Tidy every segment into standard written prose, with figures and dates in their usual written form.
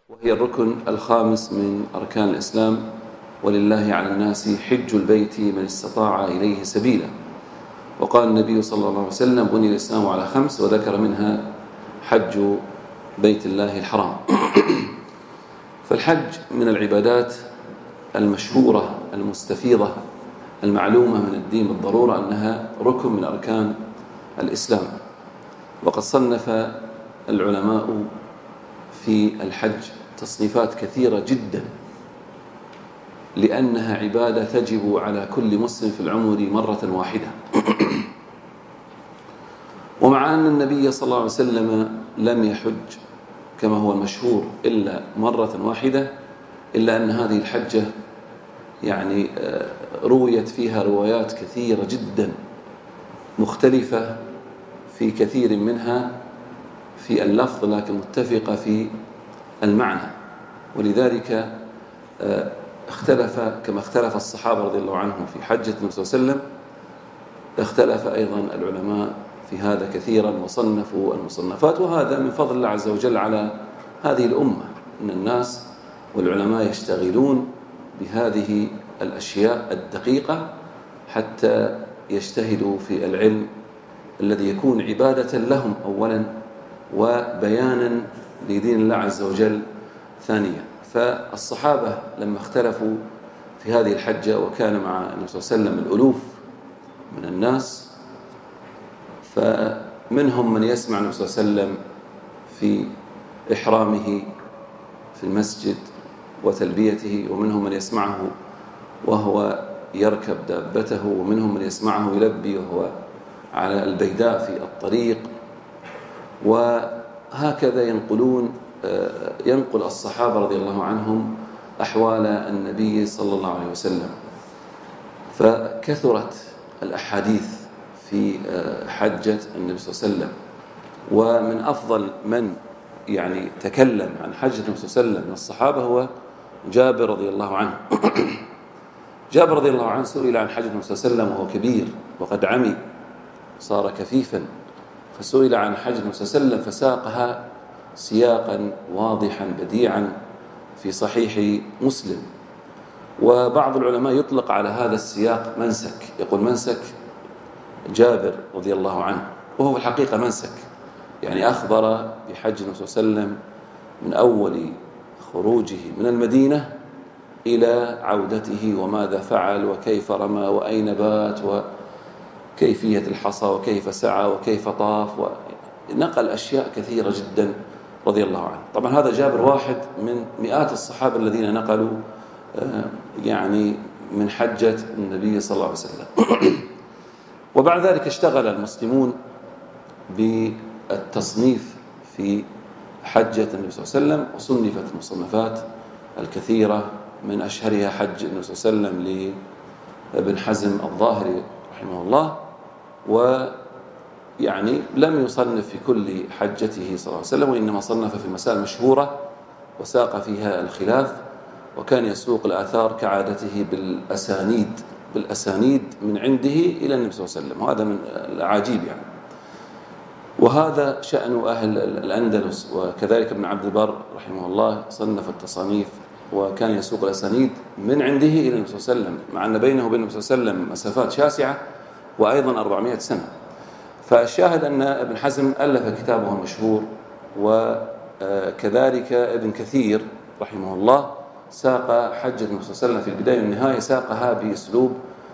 وهي الركن الخامس من أركان الإسلام. ولله على الناس حج البيت من استطاع إليه سبيلا. وقال النبي صلى الله عليه وسلم: بني الإسلام على 5، وذكر منها حج بيت الله الحرام. فالحج من العبادات المشهورة المستفيضة المعلومة من الدين بالضرورة أنها ركن من أركان الإسلام. وقد صنف العلماء في الحج تصنيفات كثيرة جدا، لأنها عبادة تجب على كل مسلم في العمر مرة واحدة. ومع أن النبي صلى الله عليه وسلم لم يحج كما هو المشهور إلا مرة واحدة، إلا أن هذه الحجة رويت فيها روايات كثيرة جدا مختلفة في كثير منها في اللفظ، لكن متفقة في المعنى. ولذلك كما اختلف الصحابة رضي الله عنهم في حجة النبي صلى الله عليه وسلم، اختلف أيضا العلماء في هذا كثيرا وصنفوا المصنفات. وهذا من فضل الله عز وجل على هذه الأمة، أن الناس والعلماء يشتغلون بهذه الأشياء الدقيقة حتى يجتهدوا في العلم الذي يكون عبادة لهم أولا وبيانا لدين الله عز وجل ثانيا. فالصحابة لما اختلفوا في هذه الحجة، وكان مع النبي صلى الله عليه وسلم الألوف من الناس، فمنهم من يسمع النبي صلى الله عليه وسلم في إحرامه في المسجد وتلبيته، ومنهم من يسمعه وهو يركب دابته، ومنهم من يسمعه يلبي وهو على البيداء في الطريق. وهكذا ينقل الصحابة رضي الله عنهم أحوال النبي صلى الله عليه وسلم. فكثرت الأحاديث في حجة النبي صلى الله عليه وسلم. ومن أفضل من تكلم عن حجة النبي صلى الله عليه وسلم من الصحابة هو جابر رضي الله عنه. جابر رضي الله عنه سئل عن حجة النبي صلى الله عليه وسلم وهو كبير وقد عمي صار كفيفا، فسئل عن حجة النبي صلى الله عليه وسلم فساقها سياقا واضحا بديعا في صحيح مسلم. وبعض العلماء يطلق على هذا السياق منسك، يقول منسك جابر رضي الله عنه، وهو في الحقيقة منسك، أخبر بحج النبي صلى الله عليه وسلم من أول خروجه من المدينة إلى عودته، وماذا فعل وكيف رمى وأين بات وكيفية الحصى وكيف سعى وكيف طاف، ونقل أشياء كثيرة جدا رضي الله عنه. طبعا هذا جابر واحد من مئات الصحابة الذين نقلوا من حجة النبي صلى الله عليه وسلم. وبعد ذلك اشتغل المسلمون بالتصنيف في حجة النبي صلى الله عليه وسلم، وصنفت المصنفات الكثيرة، من أشهرها حج النبي صلى الله عليه وسلم لابن حزم الظاهري رحمه الله. لم يصنف في كل حجته صلى الله عليه وسلم، وإنما صنف في المسائل المشهورة وساق فيها الخلاف، وكان يسوق الآثار كعادته بالأسانيد من عنده إلى النبي صلى الله عليه وسلم، وهذا من العجيب وهذا شأن أهل الأندلس. وكذلك ابن عبد البر رحمه الله صنف التصانيف وكان يسوق الأسانيد من عنده إلى النبي صلى الله عليه وسلم، مع أن بينه وبين النبي صلى الله عليه وسلم مسافات شاسعة وأيضا 400 سنة. فالشاهد أن ابن حزم ألف كتابه المشهور، وكذلك ابن كثير رحمه الله ساق حج النبي صلى الله عليه وسلم في البداية والنهاية، ساقها بأسلوب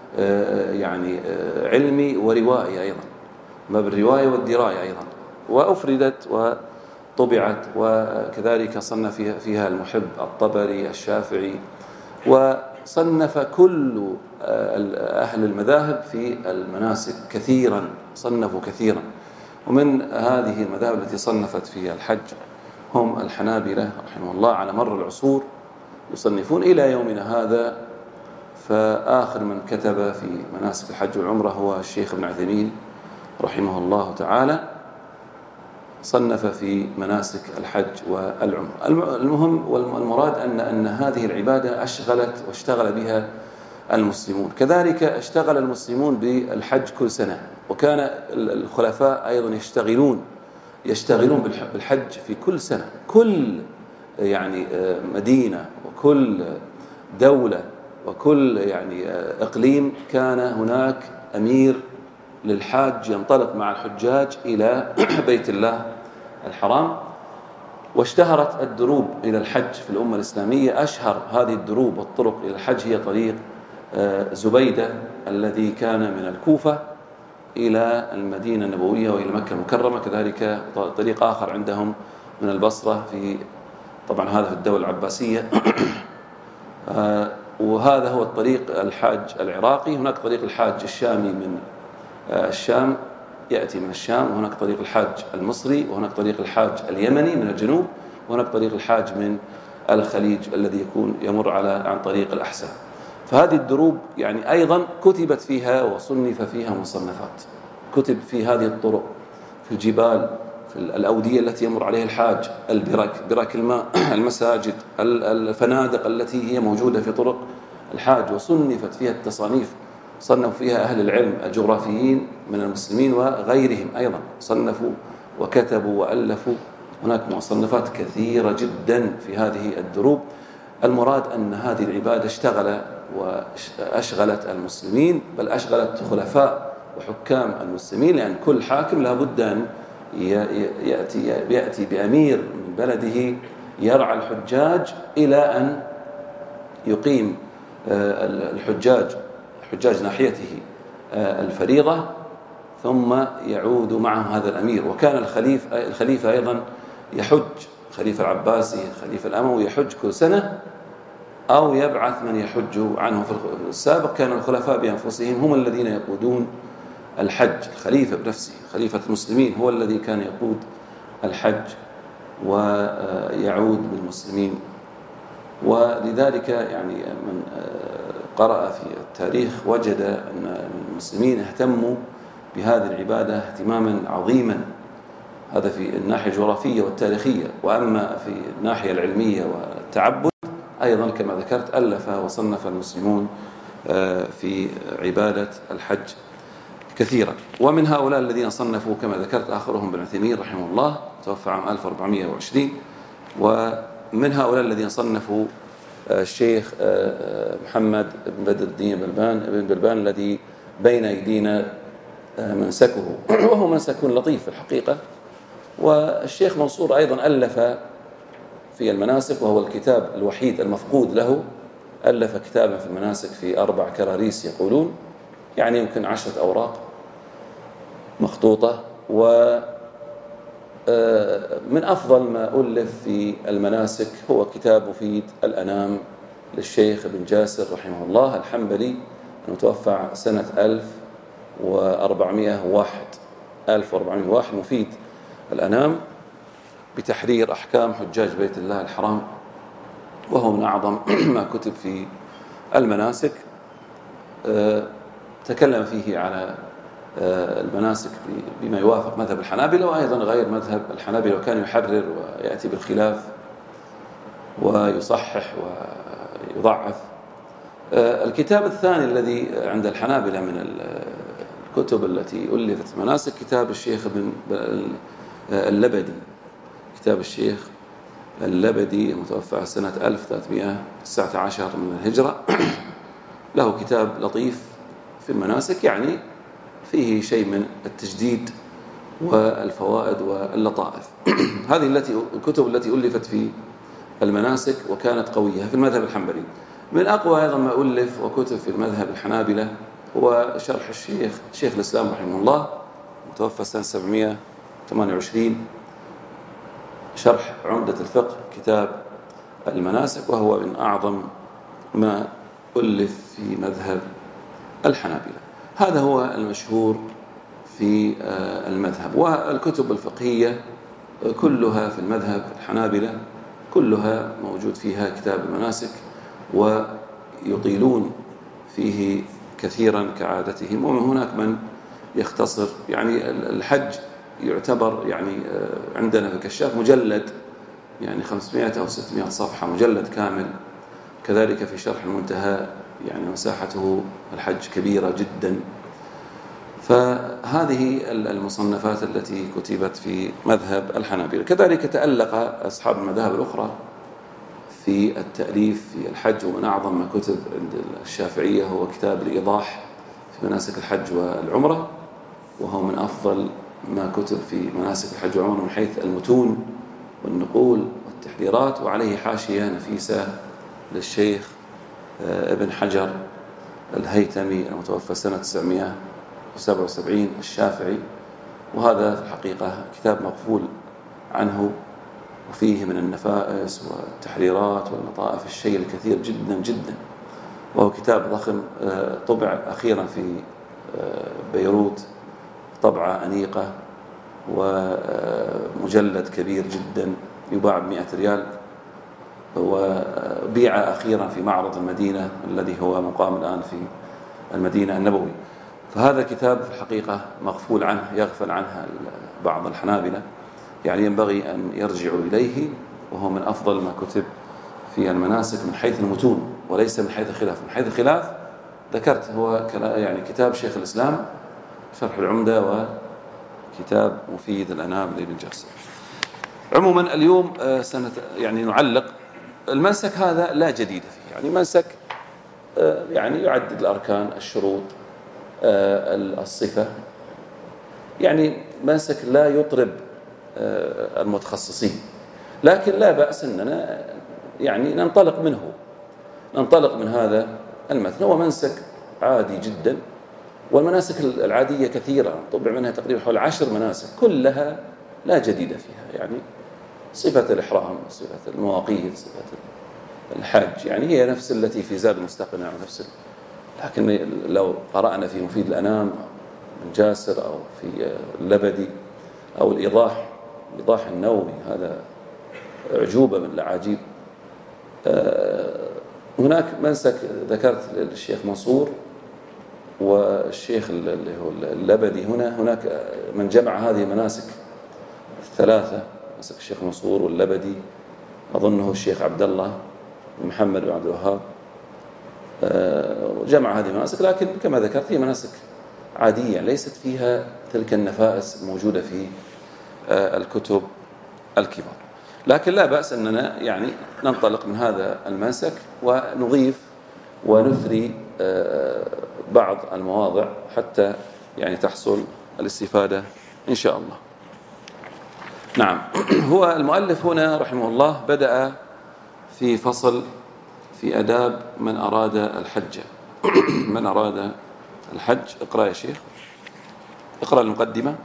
علمي وروائي أيضا، ما بالرواية والدراية أيضا، وأفردت وطبعت. وكذلك صنف فيها المحب الطبري الشافعي، وصنف كل أهل المذاهب في المناسك كثيرا، صنفوا كثيرا. ومن هذه المذاهب التي صنفت فيها الحج هم الحنابلة رحمه الله على مر العصور، يصنفون إلى يومنا هذا. فآخر من كتب في مناسك الحج والعمرة هو الشيخ ابن عثيمين رحمه الله تعالى، صنف في مناسك الحج والعمرة. المهم والمراد أن هذه العبادة أشغلت واشتغل بها المسلمون. كذلك اشتغل المسلمون بالحج كل سنة، وكان الخلفاء أيضا يشتغلون بالحج في كل سنة. كل يعني مدينة وكل دولة وكل يعني إقليم كان هناك أمير للحاج ينطلق مع الحجاج إلى بيت الله الحرام. واشتهرت الدروب إلى الحج في الأمة الإسلامية. أشهر هذه الدروب والطرق إلى الحج هي طريق زبيدة الذي كان من الكوفة إلى المدينة النبوية وإلى مكة المكرمة. كذلك طريق آخر عندهم من البصرة، طبعا هذا في الدولة العباسية. وهذا هو الطريق الحاج العراقي. هناك طريق الحاج الشامي من الشام، يأتي من الشام. وهناك طريق الحاج المصري، وهناك طريق الحاج اليمني من الجنوب، وهناك طريق الحاج من الخليج الذي يمر عن طريق الأحساء. فهذه الدروب يعني أيضا كتبت فيها وصنف فيها مصنفات، كتب في هذه الطرق، في الجبال، في الأودية التي يمر عليها الحاج، برك الماء، المساجد، الفنادق التي هي موجودة في طرق الحاج، وصنفت فيها التصانيف. صنفوا فيها أهل العلم الجغرافيين من المسلمين وغيرهم أيضا، صنفوا وكتبوا وألفوا. هناك مصنفات كثيرة جدا في هذه الدروب. المراد أن هذه العبادة وأشغلت المسلمين، بل أشغلت خلفاء وحكام المسلمين، لأن كل حاكم لابد أن يأتي بأمير من بلده يرعى الحجاج إلى أن يقيم الحجاج ناحيته الفريضة، ثم يعود معهم هذا الأمير. وكان الخليفة أيضا يحج، خليفة العباسي، خليفة الأموي، يحج كل سنة أو يبعث من يحج عنه. في السابق كان الخلفاء بأنفسهم هم الذين يقودون الحج. الخليفة بنفسه، خليفة المسلمين، هو الذي كان يقود الحج ويعود بالمسلمين. ولذلك يعني من قرأ في التاريخ وجد أن المسلمين اهتموا بهذه العبادة اهتماما عظيما. هذا في الناحية الجغرافية والتاريخية. وأما في الناحية العلمية والتعبد أيضا كما ذكرت ألف وصنف المسلمون في عبادة الحج كثيرا. ومن هؤلاء الذين صنفوا كما ذكرت آخرهم ابن عثيمين رحمه الله، توفى عام 1420. ومن هؤلاء الذين صنفوا الشيخ محمد بن بدر الدين بن بلبان الذي بين أيدينا منسكه، وهو منسك لطيف في الحقيقة. والشيخ منصور أيضا ألف في المناسك، وهو الكتاب الوحيد المفقود له. ألف كتابا في المناسك في 4 كراريس يقولون، يعني يمكن 10 أوراق مخطوطة. ومن أفضل ما ألف في المناسك هو كتاب مفيد الأنام للشيخ ابن جاسر رحمه الله الحنبلي، المتوفى سنة 1401. مفيد الأنام بتحرير أحكام حجاج بيت الله الحرام، وهو من أعظم ما كتب في المناسك. تكلم فيه على المناسك بما يوافق مذهب الحنابلة وأيضا غير مذهب الحنابلة، وكان يحرر ويأتي بالخلاف ويصحح ويضعف. الكتاب الثاني الذي عند الحنابلة من الكتب التي ألفت مناسك كتاب الشيخ ابن اللبدي، كتاب الشيخ اللبدي المتوفى سنة 1319 من الهجرة. له كتاب لطيف في المناسك، يعني فيه شيء من التجديد والفوائد واللطائف. هذه الكتب التي ألفت في المناسك وكانت قوية في المذهب الحنبلي. من أقوى أيضا ما ألف وكتب في المذهب الحنابلة هو شرح شيخ الإسلام رحمه الله، متوفى سنة 728، شرح عمدة الفقه، كتاب المناسك، وهو من أعظم ما ألف في مذهب الحنابلة. هذا هو المشهور في المذهب. والكتب الفقهية كلها في المذهب الحنابلة كلها موجود فيها كتاب المناسك، ويطيلون فيه كثيرا كعادتهم. ومن هناك من يختصر، يعني الحج يعتبر يعني عندنا في الكشاف مجلد، يعني 500 أو 600 صفحة، مجلد كامل. كذلك في شرح المنتهى يعني مساحته الحج كبيرة جدا. فهذه المصنفات التي كتبت في مذهب الحنابلة. كذلك تألق أصحاب المذاهب الأخرى في التأليف في الحج، ومن أعظم ما كتب عند الشافعية هو كتاب الإيضاح في مناسك الحج والعمرة، وهو من أفضل ما كتب في مناسك الحج والعمرة من حيث المتون والنقول والتحريرات. وعليه حاشية نفيسة للشيخ ابن حجر الهيثمي المتوفى سنة 977 الشافعي، وهذا في الحقيقة كتاب مغفول عنه، وفيه من النفائس والتحريرات واللطائف الشيء الكثير جدا جدا، وهو كتاب ضخم طبع أخيرا في بيروت طبعة أنيقة، ومجلد كبير جدا يباع ب100 ريال، وبيع أخيرا في معرض المدينة الذي هو مقام الآن في المدينة النبوي. فهذا كتاب في الحقيقة مغفول عنه، يغفل عنه بعض الحنابلة، يعني ينبغي أن يرجعوا إليه، وهو من أفضل ما كتب في المناسك من حيث المتون وليس من حيث الخلاف. من حيث الخلاف ذكرت هو يعني كتاب شيخ الإسلام شرح العمدة، وكتاب مفيد الأنام لابن جرسي. عموما اليوم يعني نعلق المنسك هذا لا جديد فيه، يعني منسك يعني يعدد الأركان، الشروط، الصفة، يعني منسك لا يطرب المتخصصين، لكن لا بأس أننا يعني ننطلق من هذا المثل. هو منسك عادي جدا، والمناسك العادية كثيرة، طبع منها تقريبا حول 10 مناسك كلها لا جديد فيها، يعني صفة الإحرام، صفة المواقيت، صفة الحج، يعني هي نفس التي في زاد المستقنع ونفس لكن لو قرأنا في مفيد الأنام من جاسر أو في اللبدي أو الإيضاح النووي، هذا أعجوبة من الأعاجيب. هناك منسك ذكرت للشيخ منصور والشيخ اللي هو اللبدي، هناك من جمع هذه المناسك الثلاثة، منسك الشيخ منصور واللبدي، أظنه الشيخ عبد الله محمد بن عبد الوهاب، جمع هذه المناسك، لكن كما ذكرت هي مناسك عادية ليست فيها تلك النفائس الموجودة في الكتب الكبار، لكن لا بأس أننا يعني ننطلق من هذا المنسك ونضيف ونثري بعض المواضع حتى يعني تحصل الاستفادة إن شاء الله. نعم. هو المؤلف هنا رحمه الله بدأ في فصل في آداب من أراد الحج. من أراد الحج. اقرأ يا شيخ، اقرأ المقدمة.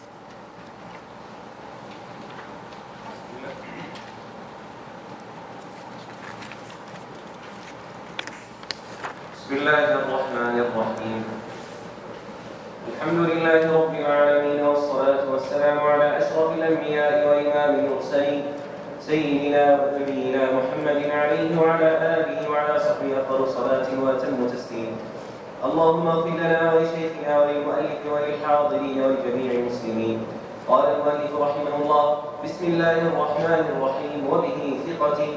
بسم الله الرحمن الرحيم. الحمد لله رب العالمين، والصلاة والسلام على أشرف الأنبياء وإمام المرسلين سيدنا ونبينا محمد عليه وعلى آله وعلى صحبه أفضل صلاة وأتم تسليم. اللهم اغفر لنا ولشيخنا وللمؤلف وللحاضرين ولجميع المسلمين. قال المؤلف رحمه الله: بسم الله الرحمن الرحيم، وبه ثقتي.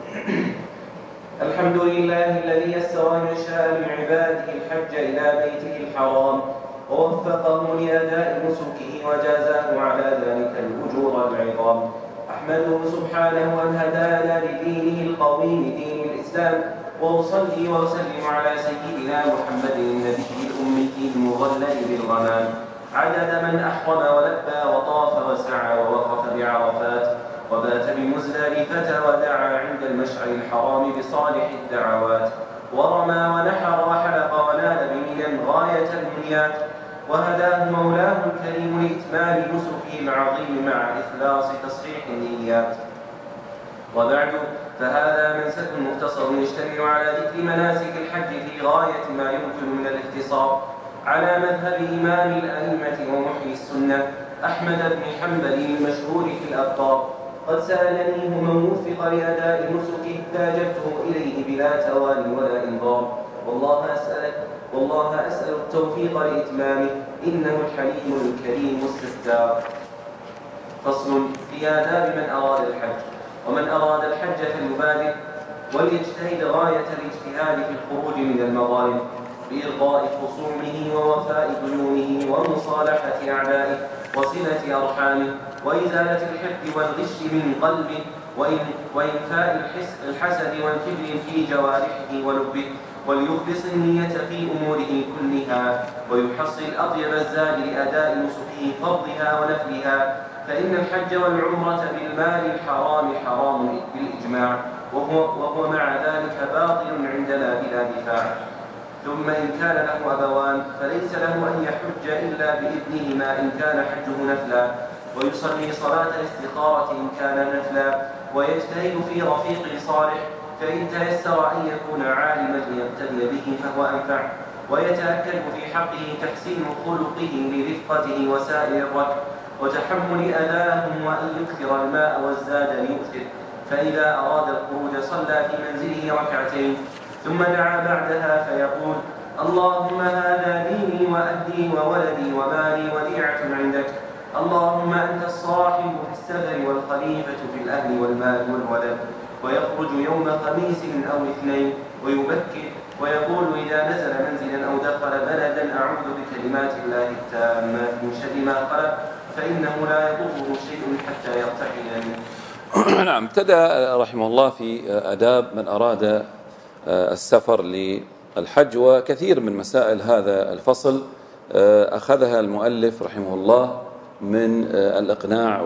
الحمد لله الذي يسر من شاء من عباده الحج إلى بيته الحرام ووفقه لأداء نسكه وجازاه على ذلك الأجور العظام. أحمده سبحانه أن هدانا لدينه القويم دين الإسلام، وأصلي وأسلم على سيدنا محمد النبي الأمي المظلل بالغمام، عدد من أحرم ولبى وطاف وسعى ووقف بعرفات وبات بمزدلفة ودعا عند المشعر الحرام بصالح الدعوات، ورمى ونحر وحلق ونال بمنى غاية المنيات، وهداه مولاه الكريم لإتمام نسكه العظيم مع إخلاص تصحيح النيات. وبعد، فهذا منسك مختصر يشتمل على ذكر مناسك الحج في غاية ما يمكن من الاختصار على مذهب إمام الأئمة ومحيي السنة أحمد بن حنبل المشهور في الأبطال. قد سألني من وفق لأداء نسكه فأجبته إليه بلا تواني ولا إنظار، والله أسأل التوفيق لإتمامه، إنه الحليم الكريم الستار. فصل في آداب من أراد الحج. ومن أراد الحج فليبادر وليجتهد غاية الاجتهاد في الخروج من المظالم بإرضاء خصومه ووفاء ديونه ومصالحة أعدائه وصلة أرحامه وإزالة الحقد والغش من قلبه وإنفاء الحسد والكبر في جوارحه ولبه، وليخلص النية في أموره كلها، ويحصل أطيب الزاد لأداء نسكه فرضها ونفلها، فإن الحج والعمرة بالمال الحرام حرام بالإجماع، وهو مع ذلك باطل عندنا بلا دفاع. ثم إن كان له أبوان فليس له أن يحج إلا بإذنهما إن كان حجه نفلا، ويصلي صلاة الاستخارة إن كان نفلا، ويجتهد في رفيق صالح، فإن تيسر أن يكون عالما ليقتدي به فهو أنفع، ويتأكد في حقه تحسين خلقه لرفقته وسائر الركب، وتحمل أذاهم، وأن يكثر الماء والزاد ليؤثر، فإذا أراد الخروج صلى في منزله ركعتين، ثم دعا بعدها فيقول: اللهم هذا ديني وأهلي وولدي ومالي وديعة عندك، اللهم أنت الصاحب في السفر والخليفة في الأهل والمال والولد، ويخرج يوم خميس أو اثنين ويبكر ويقول إذا نزل منزلا أو دخل بلدا: أعوذ بكلمات الله التامات من شر ما خلق، فإنه لا يضره شيء حتى يرتحل منه. نعم. ابتدى رحمه الله في آداب من أراد السفر للحج، وكثير من مسائل هذا الفصل أخذها المؤلف رحمه الله من الإقناع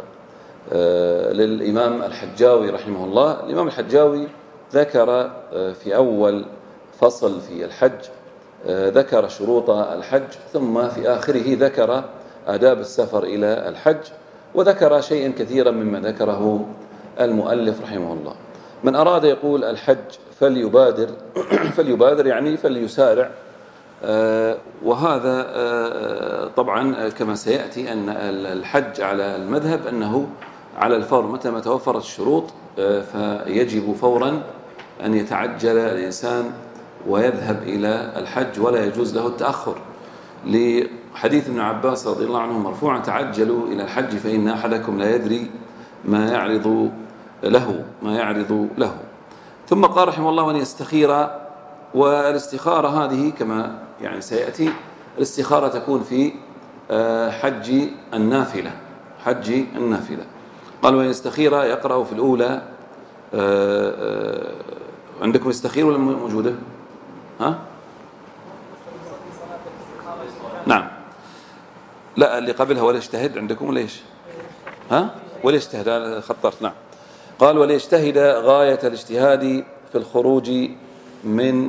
للإمام الحجاوي رحمه الله. الإمام الحجاوي ذكر في أول فصل في الحج ذكر شروط الحج، ثم في آخره ذكر آداب السفر إلى الحج، وذكر شيئا كثيرا مما ذكره المؤلف رحمه الله. من أراد يقول الحج فليبادر يعني فليسارع، وهذا طبعا كما سيأتي أن الحج على المذهب أنه على الفور، متى ما توفرت الشروط فيجب فورا أن يتعجل الإنسان ويذهب إلى الحج، ولا يجوز له التأخر، لحديث ابن عباس رضي الله عنه مرفوعا: تعجلوا إلى الحج فإن أحدكم لا يدري ما يعرض له. ثم قال رحمه الله: وأن يستخير. والاستخارة هذه كما يعني سيأتي، الاستخارة تكون في حج النافلة. قال: وأن يستخير يقرأ في الأولى. عندكم يستخير ولا موجودة؟ ها؟ نعم. لا، اللي قبلها ولا يجتهد عندكم ليش؟ ها؟ ولا يجتهد، خطرت. نعم. قال: وليجتهد غاية الاجتهاد في الخروج من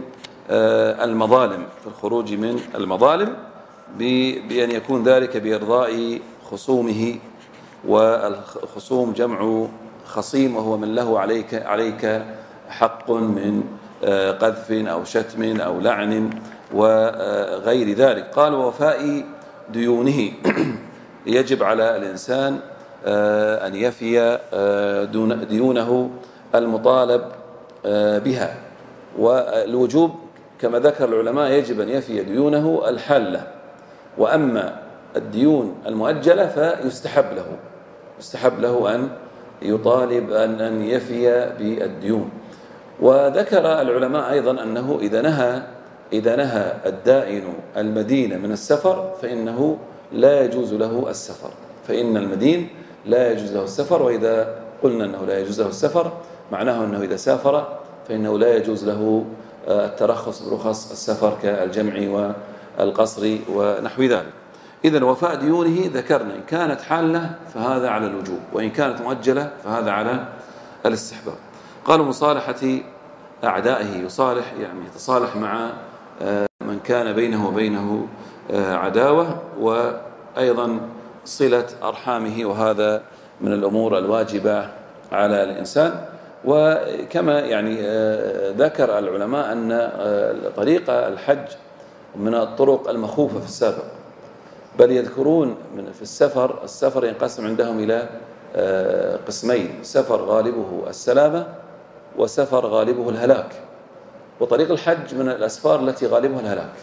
المظالم، بأن يكون ذلك بإرضاء خصومه، والخصوم جمع خصيم، وهو من له عليك حق من قذف أو شتم أو لعن وغير ذلك. قال: ووفاء ديونه يجب على الإنسان أن يفي ديونه المطالب بها، والوجوب كما ذكر العلماء يجب أن يفي ديونه الحالة، وأما الديون المؤجلة فيستحب له أن يطالب أن يفي بالديون. وذكر العلماء أيضا أنه إذا نهى الدائن المدين من السفر فإنه لا يجوز له السفر، فإن المدين لا يجوز له السفر. وإذا قلنا أنه لا يجوز له السفر معناه أنه إذا سافر فإنه لا يجوز له الترخص برخص السفر كالجمع والقصر ونحو ذلك. إذن وفاء ديونه ذكرنا إن كانت حالة فهذا على الوجوب، وإن كانت مؤجلة فهذا على الاستحباب. قالوا: مصالحة أعدائه، يصالح يعني يتصالح مع من كان بينه وبينه عداوة، وأيضا صلة أرحامه، وهذا من الأمور الواجبة على الإنسان. وكما يعني ذكر العلماء أن طريق الحج من الطرق المخوفة في السابق، بل يذكرون في السفر ينقسم عندهم إلى قسمين: سفر غالبه السلامة، وسفر غالبه الهلاك. وطريق الحج من الأسفار التي غالبها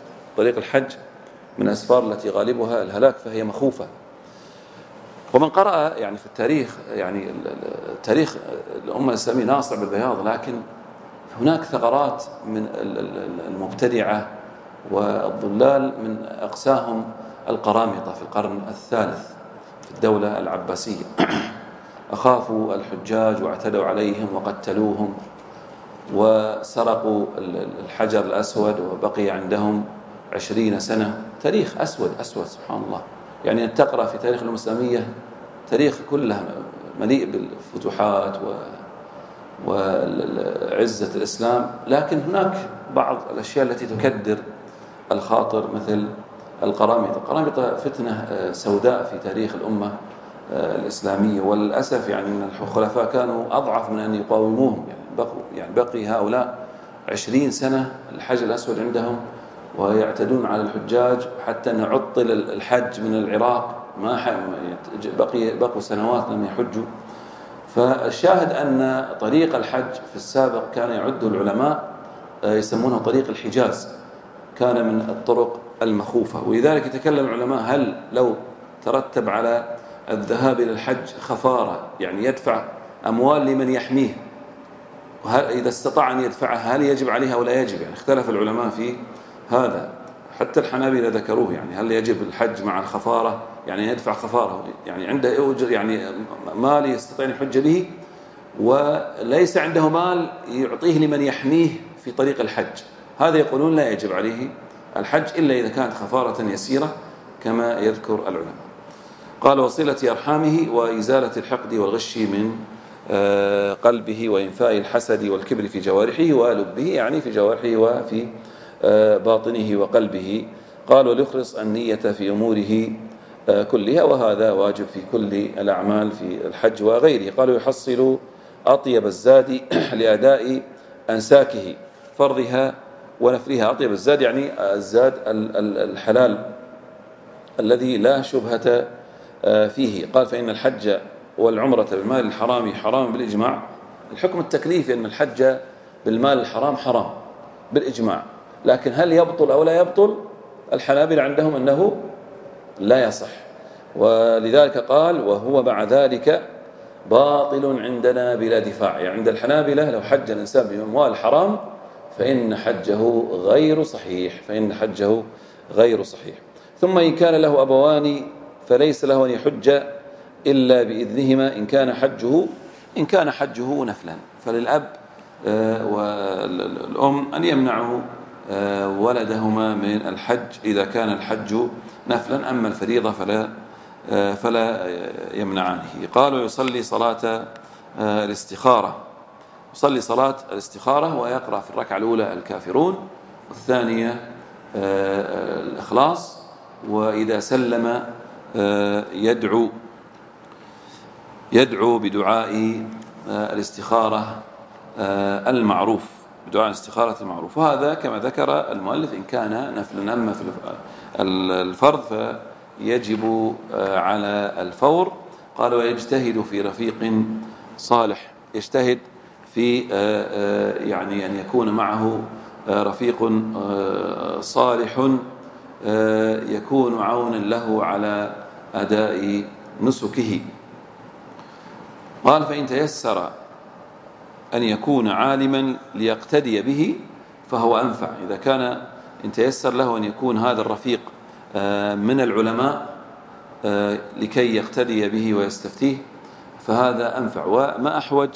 الهلاك، فهي مخوفة. ومن قرأ يعني في التاريخ، يعني التاريخ الأمة الإسلامية ناصع بالبياض، لكن هناك ثغرات من المبتدعة والضلال من أقساهم القرامطة في القرن الثالث في الدولة العباسية. أخافوا الحجاج واعتدوا عليهم وقتلوهم وسرقوا الحجر الأسود وبقي عندهم 20 سنة. تاريخ أسود سبحان الله. يعني أن تقرأ في تاريخ الأمة الإسلامية تاريخ كله مليء بالفتوحات وعزة الإسلام، لكن هناك بعض الأشياء التي تكدر الخاطر مثل القرامطة فتنة سوداء في تاريخ الأمة الإسلامية، وللأسف يعني أن الخلفاء كانوا أضعف من أن يقاوموهم. يعني بقي هؤلاء 20 سنة الحجر الأسود عندهم ويعتدون على الحجاج حتى أن عطل الحج من العراق، بقوا سنوات لم يحجوا. فالشاهد أن طريق الحج في السابق كان يعد العلماء يسمونه طريق الحجاز، كان من الطرق المخوفة. ولذلك يتكلم العلماء هل لو ترتب على الذهاب إلى الحج خفارة، يعني يدفع أموال لمن يحميه، إذا استطاع أن يدفعها هل يجب عليها ولا يجب؟ يعني اختلف العلماء في هذا، حتى الحنابلة ذكروه. يعني هل يجب الحج مع الخفارة، يعني يدفع خفارة، يعني عنده يعني مال يستطيع أن يحج به وليس عنده مال يعطيه لمن يحميه في طريق الحج، هذا يقولون لا يجب عليه الحج إلا إذا كانت خفارة يسيرة كما يذكر العلماء. قال وصلة أرحامه وإزالة الحقد والغش من قلبه وإنفاء الحسد والكبر في جوارحه ولبه، يعني في جوارحه وفي باطنه وقلبه. قال وليخلص النية في أموره كلها، وهذا واجب في كل الأعمال في الحج وغيره. قال يحصل أطيب الزاد لأداء أنساكه فرضها ونفرها. أطيب الزاد يعني الزاد الحلال الذي لا شبهة فيه. قال فإن الحج والعمرة بالمال الحرام حرام بالإجماع. الحكم التكليفي أن الحج بالمال الحرام حرام بالإجماع، لكن هل يبطل أو لا يبطل؟ الحنابلة عندهم أنه لا يصح، ولذلك قال وهو مع ذلك باطل عندنا بلا دفاع. يعني عند الحنابلة لو حج الإنسان بأموال حرام فإن حجه غير صحيح. ثم إن كان له أبوان فليس له أن يحج إلا بإذنهما إن كان حجه نفلا، فللأب والأم أن يمنعوا ولدهما من الحج إذا كان الحج نفلا، أما الفريضة فلا يمنعانه. قالوا يصلي صلاة الاستخارة، يصلي صلاة الاستخارة ويقرأ في الركعة الأولى الكافرون والثانية الإخلاص، وإذا سلم يدعو بدعاء الاستخارة المعروف، بدعاء الاستخارة المعروف. وهذا كما ذكر المؤلف إن كان نفلا، أما في الفرض فيجب على الفور. قال ويجتهد في رفيق صالح، يجتهد في يعني أن يكون معه رفيق صالح يكون عونا له على أداء نسكه. قال فإن تيسر أن يكون عالما ليقتدي به فهو أنفع. إذا كان إن تيسر له أن يكون هذا الرفيق من العلماء لكي يقتدي به ويستفتيه فهذا أنفع. وما أحوج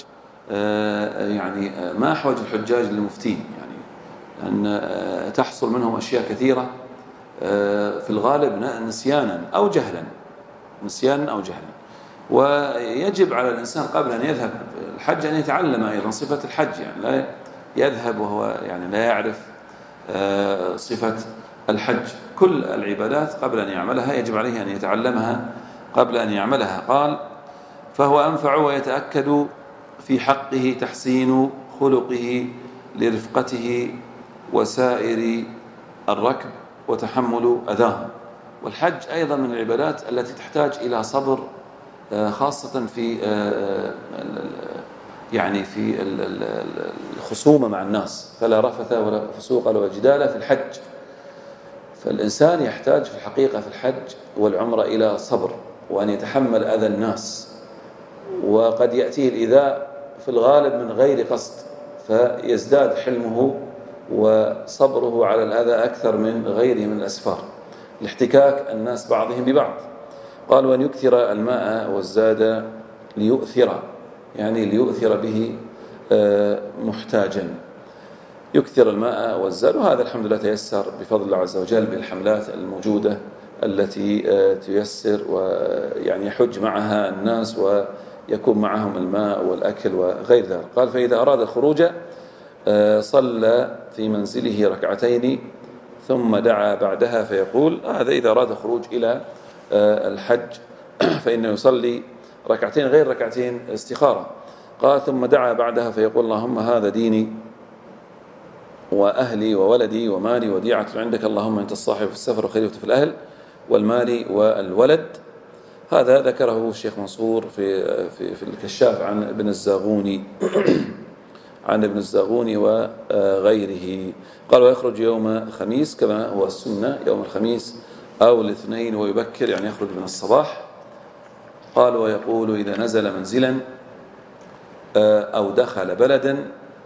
ما أحوج الحجاج للمفتين، يعني أن تحصل منهم أشياء كثيرة في الغالب نسيانا أو جهلا، ويجب على الإنسان قبل أن يذهب الحج أن يتعلم أيضا صفة الحج، يعني لا يذهب وهو يعني لا يعرف صفة الحج. كل العبادات قبل أن يعملها يجب عليه أن يتعلمها قبل أن يعملها. قال فهو أنفع ويتأكد في حقه تحسين خلقه لرفقته وسائر الركب وتحمل أذاهم. والحج أيضا من العبادات التي تحتاج إلى صبر، خاصة في يعني في الخصومة مع الناس، فلا رفث ولا فسوق ولا جدال في الحج. فالإنسان يحتاج في الحقيقة في الحج والعمرة إلى صبر وأن يتحمل أذى الناس، وقد يأتيه الإيذاء في الغالب من غير قصد فيزداد حلمه وصبره على الأذى أكثر من غيره من الأسفار لاحتكاك الناس بعضهم ببعض. قال وأن يكثر الماء والزاد ليؤثر، يعني ليؤثر به محتاجا، يكثر الماء والزاد. وهذا الحمد لله تيسر بفضل الله عز وجل بالحملات الموجودة التي تيسر ويعني يحج معها الناس ويكون معهم الماء والأكل وغير ذلك. قال فإذا أراد الخروج صلى في منزله ركعتين ثم دعا بعدها فيقول، هذا إذا أراد الخروج إلى الحج فإنه يصلي ركعتين غير ركعتين استخارة. قال ثم دعا بعدها فيقول اللهم هذا ديني وأهلي وولدي ومالي وديعة عندك، اللهم أنت الصاحب في السفر وخليفة في الأهل والمال والولد. هذا ذكره الشيخ منصور في الكشاف عن ابن الزاغوني عن ابن الزاغوني وغيره. قال ويخرج يوم الخميس كما هو السنة، يوم الخميس أو الاثنين ويبكر، يعني يخرج من الصباح. قال ويقول إذا نزل منزلا أو دخل بلدا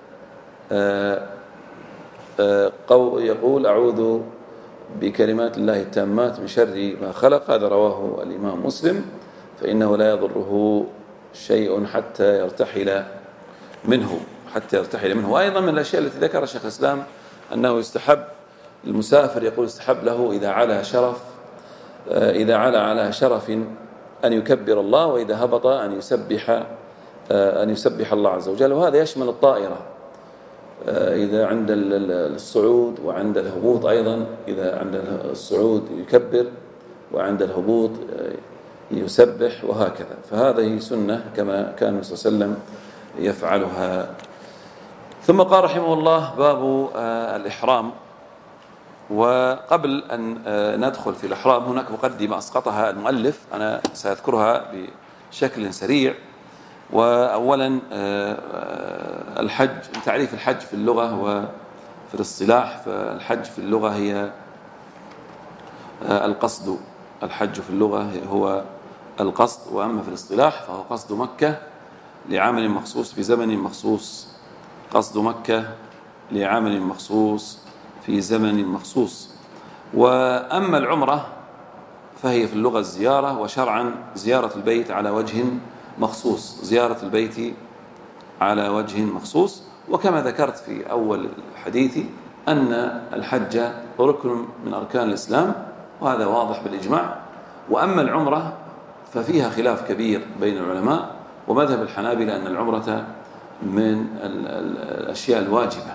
يقول أعوذ بكلمات الله التامات من شر ما خلق. هذا رواه الإمام مسلم، فإنه لا يضره شيء حتى يرتحل منه. وأيضا من الأشياء التي ذكر شيخ الإسلام أنه يستحب المسافر، يقول يستحب له إذا علا على شرف أن يكبر الله، وإذا هبط أن يسبح الله عز وجل. وهذا يشمل الطائرة، إذا عند الصعود وعند الهبوط أيضا، إذا عند الصعود يكبر وعند الهبوط يسبح وهكذا. فهذه سنة كما كان النبي صلى الله عليه وسلم يفعلها. ثم قال رحمه الله باب الإحرام. وقبل أن ندخل في الإحرام هناك مقدمة أسقطها المؤلف أنا سأذكرها بشكل سريع. وأولا الحج، تعريف الحج في اللغة وفي الاصطلاح. فالحج في اللغة هي القصد، الحج في اللغة هو القصد، وأما في الاصطلاح فهو قصد مكة لعمل مخصوص في زمن مخصوص. قصد مكة لعمل مخصوص في زمن مخصوص. وأما العمرة فهي في اللغة الزيارة، وشرعا زيارة البيت على وجه مخصوص، زيارة البيت على وجه مخصوص. وكما ذكرت في أول حديثي أن الحج ركن من أركان الإسلام، وهذا واضح بالإجماع. وأما العمرة ففيها خلاف كبير بين العلماء، ومذهب الحنابلة أن العمرة من الأشياء الواجبة،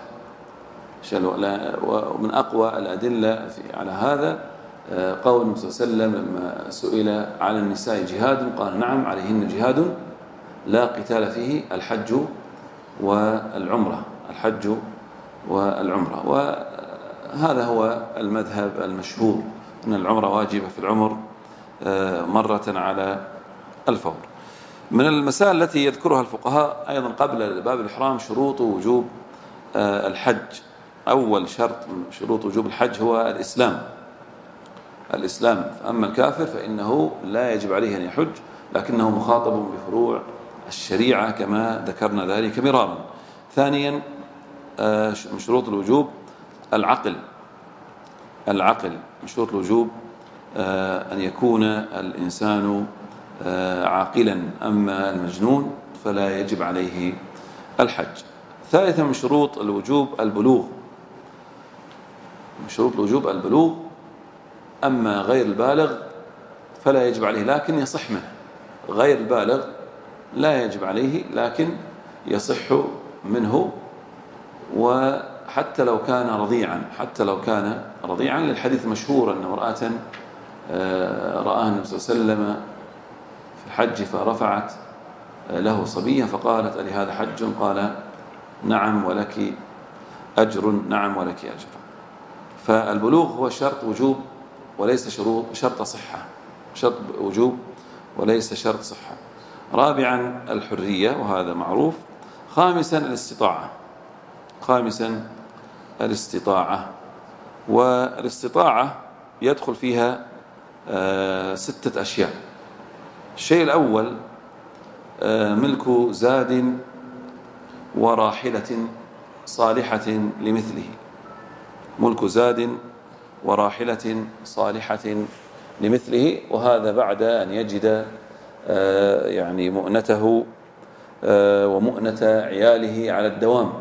ومن أقوى الأدلة على هذا قول النبي صلى الله عليه وسلم لما سئل على النساء جهاد قال نعم عليهن جهاد لا قتال فيه، الحج والعمرة، الحج والعمرة. وهذا هو المذهب المشهور أن العمرة واجبة في العمر مرة على الفور. من المسائل التي يذكرها الفقهاء أيضا قبل باب الإحرام شروط وجوب الحج. أول شرط من شروط وجوب الحج هو الإسلام. فأما الكافر فإنه لا يجب عليه أن يحج، لكنه مخاطب بفروع الشريعة كما ذكرنا ذلك مرارا. ثانيا من شروط الوجوب العقل. من شروط الوجوب أن يكون الإنسان عاقلا، أما المجنون فلا يجب عليه الحج. ثالثا من شروط الوجوب البلوغ. من شروط الوجوب البلوغ، أما غير البالغ فلا يجب عليه لكن يصح منه. غير البالغ لا يجب عليه لكن يصح منه، وحتى لو كان رضيعا، للحديث المشهور أن امرأة رآها النبي صلى الله عليه وسلم في الحج فرفعت له صبيا فقالت ألي هذا حج؟ قال نعم ولك أجر. فالبلوغ هو شرط وجوب وليس شرط صحة، شرط وجوب وليس شرط صحة. رابعا الحرية، وهذا معروف. خامسا الاستطاعة. والاستطاعة يدخل فيها 6 أشياء. الشيء الأول ملك زاد وراحلة صالحة لمثله. ملك زاد وراحلة صالحة لمثله، وهذا بعد أن يجد يعني مؤنته ومؤنة عياله على الدوام.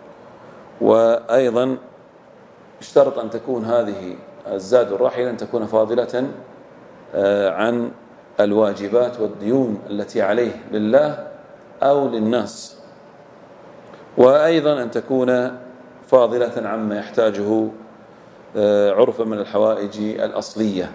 وأيضا اشترط أن تكون هذه الزاد الراحلة أن تكون فاضلة عن الواجبات والديون التي عليه لله أو للناس، وأيضا أن تكون فاضلة عما يحتاجه عرفا من الحوائج الأصلية.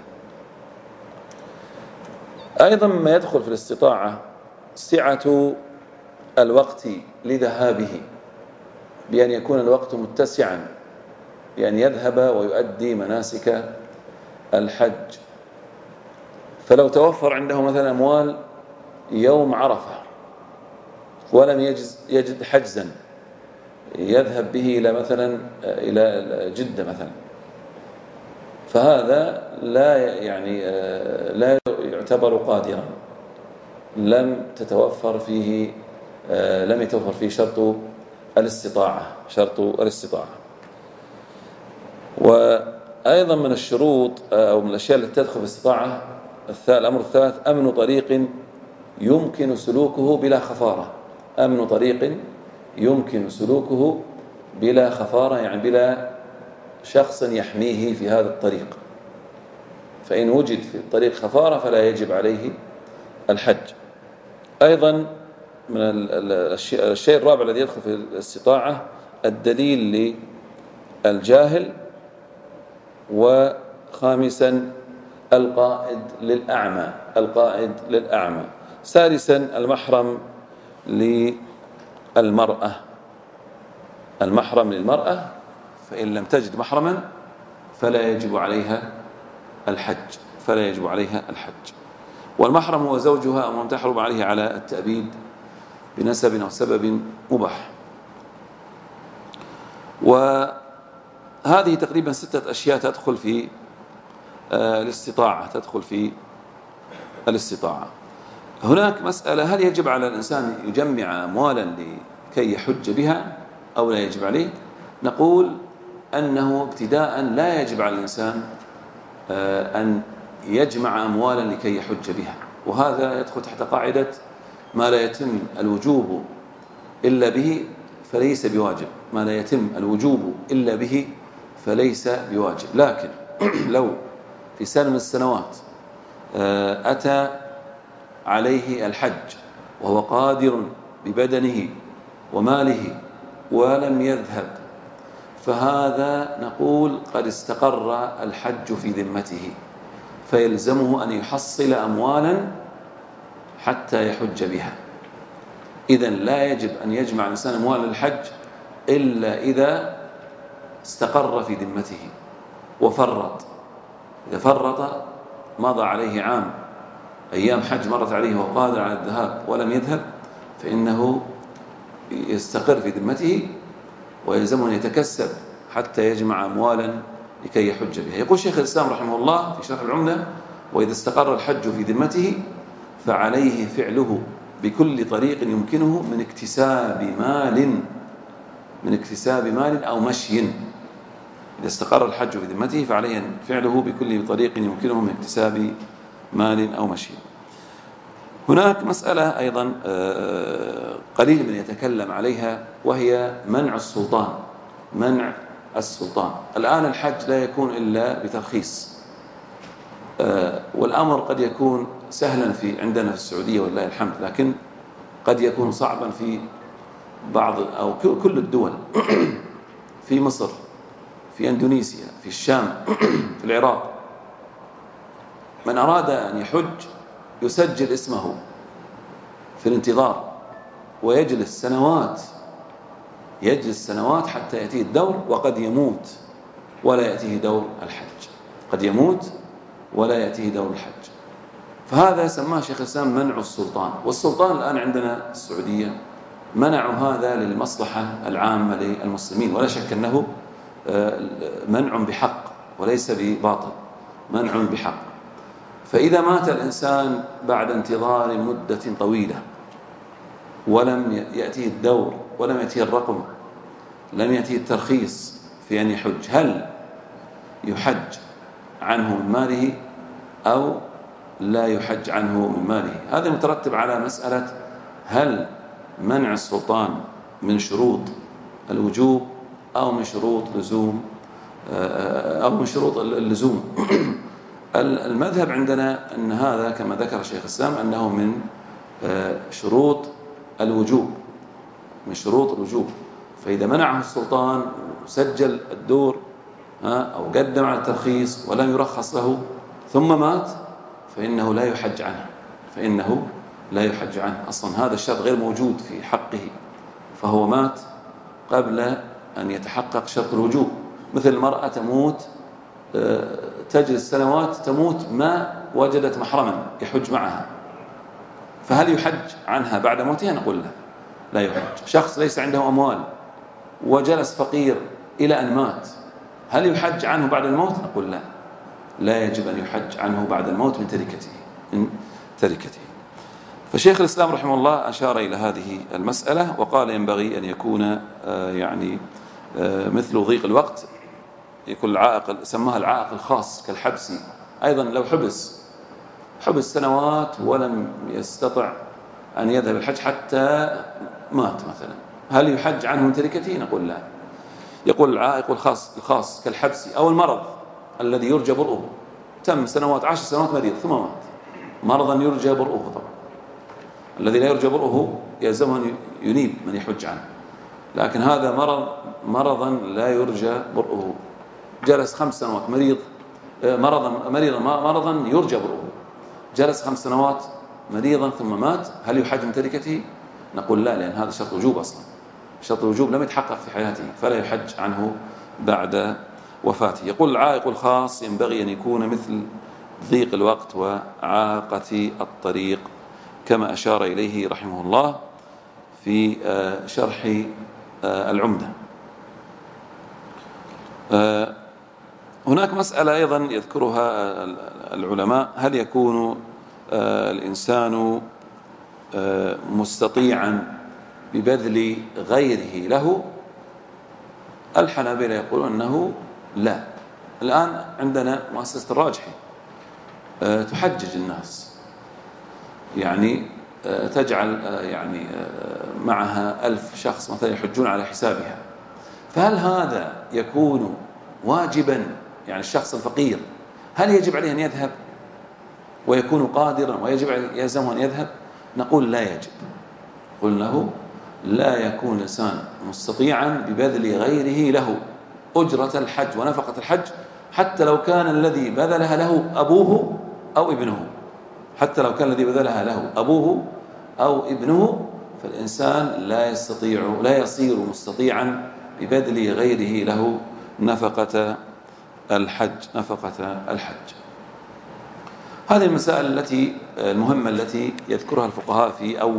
أيضا مما يدخل في الاستطاعة سعة الوقت لذهابه، بأن يكون الوقت متسعا بأن يذهب ويؤدي مناسك الحج. فلو توفر عنده مثلا أموال يوم عرفة ولم يجد حجزا يذهب به إلى مثلا إلى جدة مثلا، فهذا لا يعتبر قادرا، لم يتوفر فيه شرط الاستطاعة. وأيضا من الشروط أو من الأشياء التي تدخل في الاستطاعة الأمر الثالث أمن طريق يمكن سلوكه بلا خفارة. أمن طريق يمكن سلوكه بلا خفارة، يعني بلا شخص يحميه في هذا الطريق، فإن وجد في الطريق خفارة فلا يجب عليه الحج. أيضا من الشيء الرابع الذي يدخل في الاستطاعة الدليل للجاهل، وخامسا القائد للأعمى. سادسا المحرم للمرأة. فإن لم تجد محرما فلا يجب عليها الحج. والمحرم هو زوجها أو من تحرم عليه على التأبيد بنسب أو سبب مباح. وهذه تقريبا 6 أشياء تدخل في الاستطاعة. هناك مسألة: هل يجب على الإنسان يجمع أموالا لكي يحج بها أو لا يجب عليه؟ نقول أنه ابتداء لا يجب على الإنسان أن يجمع أموالا لكي يحج بها، وهذا يدخل تحت قاعدة ما لا يتم الوجوب إلا به فليس بواجب. ما لا يتم الوجوب إلا به فليس بواجب. لكن لو في سنة من السنوات أتى عليه الحج وهو قادر ببدنه وماله ولم يذهب، فهذا نقول قد استقر الحج في ذمته، فيلزمه أن يحصل أموالا حتى يحج بها. إذن لا يجب أن يجمع الإنسان أموال الحج إلا إذا استقر في ذمته وفرط. إذا فرط مضى عليه عام، أيام حج مرت عليه وهو قادر على الذهاب ولم يذهب، فإنه يستقر في ذمته ويلزمه أن يتكسب حتى يجمع أموالا لكي يحج بها. يقول شيخ الإسلام رحمه الله في شرح العمدة: وإذا استقر الحج في ذمته فعليه فعله بكل طريق يمكنه من اكتساب مال أو مشي. إذا استقر الحج في ذمته فعليه فعله بكل طريق يمكنه من اكتساب مال أو مشي. هناك مسألة أيضا قليل من يتكلم عليها، وهي منع السلطان. الآن الحج لا يكون إلا بترخيص، والأمر قد يكون سهلا عندنا في السعودية ولله الحمد، لكن قد يكون صعبا في بعض أو كل الدول في مصر، في أندونيسيا، في الشام، في العراق. من أراد أن يحج يسجل اسمه في الانتظار ويجلس سنوات حتى يأتيه الدور، وقد يموت ولا يأتيه دور الحج. فهذا سماه شيخ الإسلام منع السلطان. والسلطان الآن عندنا السعودية منعوا هذا للمصلحة العامة للمسلمين، ولا شك أنه منع بحق وليس بباطل، منع بحق. فإذا مات الإنسان بعد انتظار مدة طويلة ولم يأتيه الدور ولم يأتيه الرقم، لم يأتيه الترخيص في أن يحج، هل يحج عنه من ماله أو لا يحج عنه من ماله. هذا مترتب على مسألة هل منع السلطان من شروط الوجوب أو من شروط لزوم أو من شروط اللزوم. المذهب عندنا أن هذا كما ذكر الشيخ الإسلام أنه من شروط الوجوب، من شروط الوجوب. فإذا منعه السلطان وسجل الدور أو قدم على الترخيص ولم يرخص له ثم مات فإنه لا يحج عنه، فإنه لا يحج عنه. أصلا هذا الشرط غير موجود في حقه، فهو مات قبل أن يتحقق شرط الوجوب. مثل المرأة تموت تجلس سنوات تموت ما وجدت محرما يحج معها، فهل يحج عنها بعد موتها؟ نقول لا يحج. شخص ليس عنده أموال وجلس فقير إلى أن مات، هل يحج عنه بعد الموت؟ نقول لا يجب أن يحج عنه بعد الموت من تركته. فشيخ الإسلام رحمه الله أشار إلى هذه المسألة وقال ينبغي أن يكون يعني مثل ضيق الوقت، يكون العائق، سماها العائق الخاص كالحبس. أيضا لو حبس سنوات ولم يستطع أن يذهب الحج حتى مات مثلا، هل يحج عنه من تركته؟ نقول لا. يقول العائق الخاص كالحبس أو المرض الذي يرجى برؤه، تم سنوات 10 سنوات مريض ثم مات، مرضا يرجى برؤه. طبعا الذي لا يرجى برؤه يلزمه أن ينيب من يحج عنه، لكن هذا مرضا لا يرجى برؤه، جلس 5 سنوات مريض، مرضا يرجى برؤه، جلس 5 سنوات مريضا ثم مات، هل يحج من تركته؟ نقول لا، لأن هذا شرط وجوب أصلا، شرط الوجوب لم يتحقق في حياته فلا يحج عنه بعد وفاته. يقول العائق الخاص ينبغي أن يكون مثل ضيق الوقت وعاقة الطريق كما أشار إليه رحمه الله في شرح العمدة. هناك مسألة أيضا يذكرها العلماء، هل يكون الإنسان مستطيعا ببذل غيره له؟ الحنابلة يقولون أنه لا. الآن عندنا مؤسسة الراجحي تحجج الناس، يعني تجعل يعني معها 1000 شخص مثلا يحجون على حسابها، فهل هذا يكون واجبا؟ يعني الشخص الفقير هل يجب عليه أن يذهب ويكون قادرا ويجب يلزمه أن يذهب؟ نقول لا يجب. قلنا لا يكون الإنسان مستطيعا ببذل غيره له أجرة الحج ونفقة الحج، حتى لو كان الذي بذلها له أبوه أو ابنه، حتى لو كان الذي بذلها له أبوه أو ابنه، فالإنسان لا يصير مستطيعا ببذل غيره له نفقة الحج. هذه المسائل المهمة التي يذكرها الفقهاء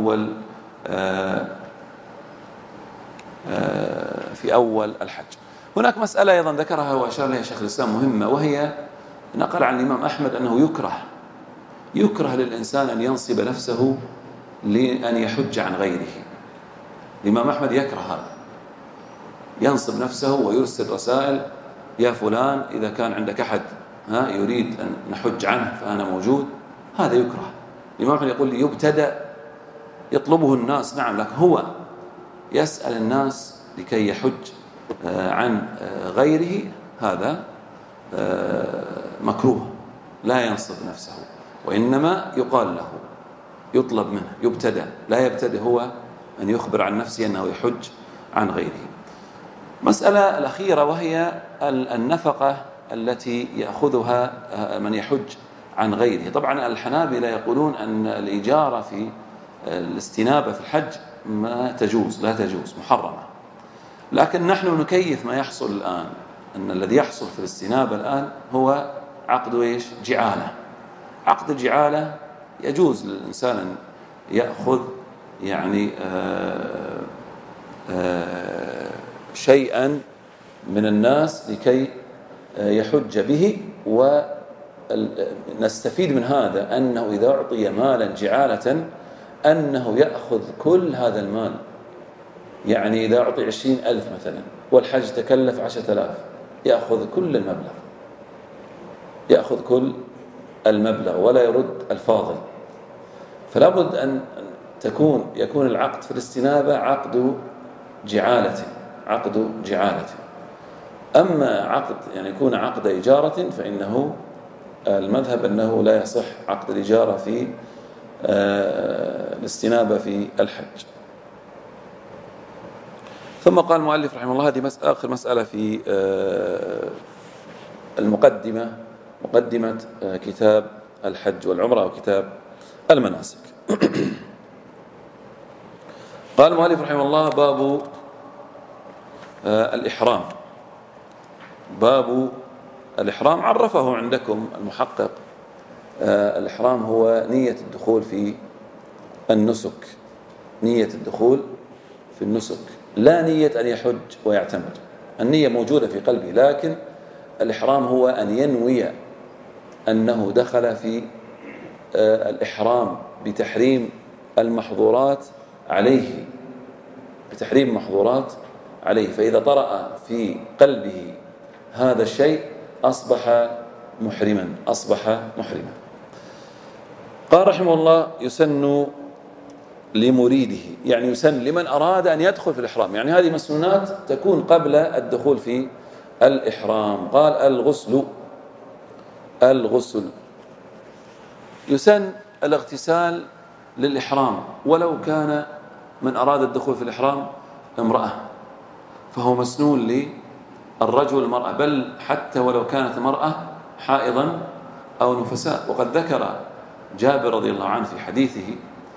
في أول الحج. هناك مسألة أيضا ذكرها وأشار لها شيخ الإسلام مهمة، وهي نقل عن الإمام أحمد أنه يكره للإنسان أن ينصب نفسه لأن يحج عن غيره. الإمام أحمد يكره هذا، ينصب نفسه ويرسل رسائل: يا فلان إذا كان عندك أحد يريد أن نحج عنه فأنا موجود. هذا يكره. الإمام أحمد يقول يبتدأ، يطلبه الناس نعم، لكن هو يسأل الناس لكي يحج عن غيره، هذا مكروه، لا ينصب نفسه، وإنما يقال له، يطلب منه، يبتدأ، لا يبتدأ هو أن يخبر عن نفسه أنه يحج عن غيره. مسألة الأخيرة وهي النفقة التي يأخذها من يحج عن غيره. طبعا الحنابلة يقولون أن الإجارة في الاستنابة في الحج لا تجوز، محرمة. لكن نحن نكيف ما يحصل الآن، أن الذي يحصل في الاستنابة الآن هو عقد جعالة. عقد الجعالة يجوز للإنسان أن يأخذ يعني شيئا من الناس لكي يحج به، ونستفيد من هذا أنه إذا أعطي مالا جعالة أنه يأخذ كل هذا المال. يعني إذا أعطي 20,000 مثلا والحج تكلف 10,000، يأخذ كل المبلغ، يأخذ كل المبلغ ولا يرد الفاضل، فلا بد أن يكون العقد في الاستنابة عقد جعالة. أما عقد يعني يكون عقد إجارة فإنه المذهب أنه لا يصح عقد الإجارة في الاستنابة في الحج. ثم قال المؤلف رحمه الله، هذه آخر مسألة في مقدمة كتاب الحج والعمرة وكتاب المناسك. قال المؤلف رحمه الله: باب الإحرام. باب الإحرام عرفه عندكم المحقق. الإحرام هو نية الدخول في النسك، نية الدخول في النسك، لا نية أن يحج ويعتمر. النية موجودة في قلبه، لكن الإحرام هو أن ينوي أنه دخل في الإحرام بتحريم المحظورات عليه، فإذا طرأ في قلبه هذا الشيء أصبح محرما. قال رحمه الله: يسن لمريده، يعني يسن لمن أراد أن يدخل في الإحرام، يعني هذه مسنونات تكون قبل الدخول في الإحرام. قال: الغسل يسن الاغتسال للإحرام، ولو كان من أراد الدخول في الإحرام امرأة فهو مسنون للرجل والمرأة، بل حتى ولو كانت المرأة حائضا أو نفساء. وقد ذكر جابر رضي الله عنه في حديثه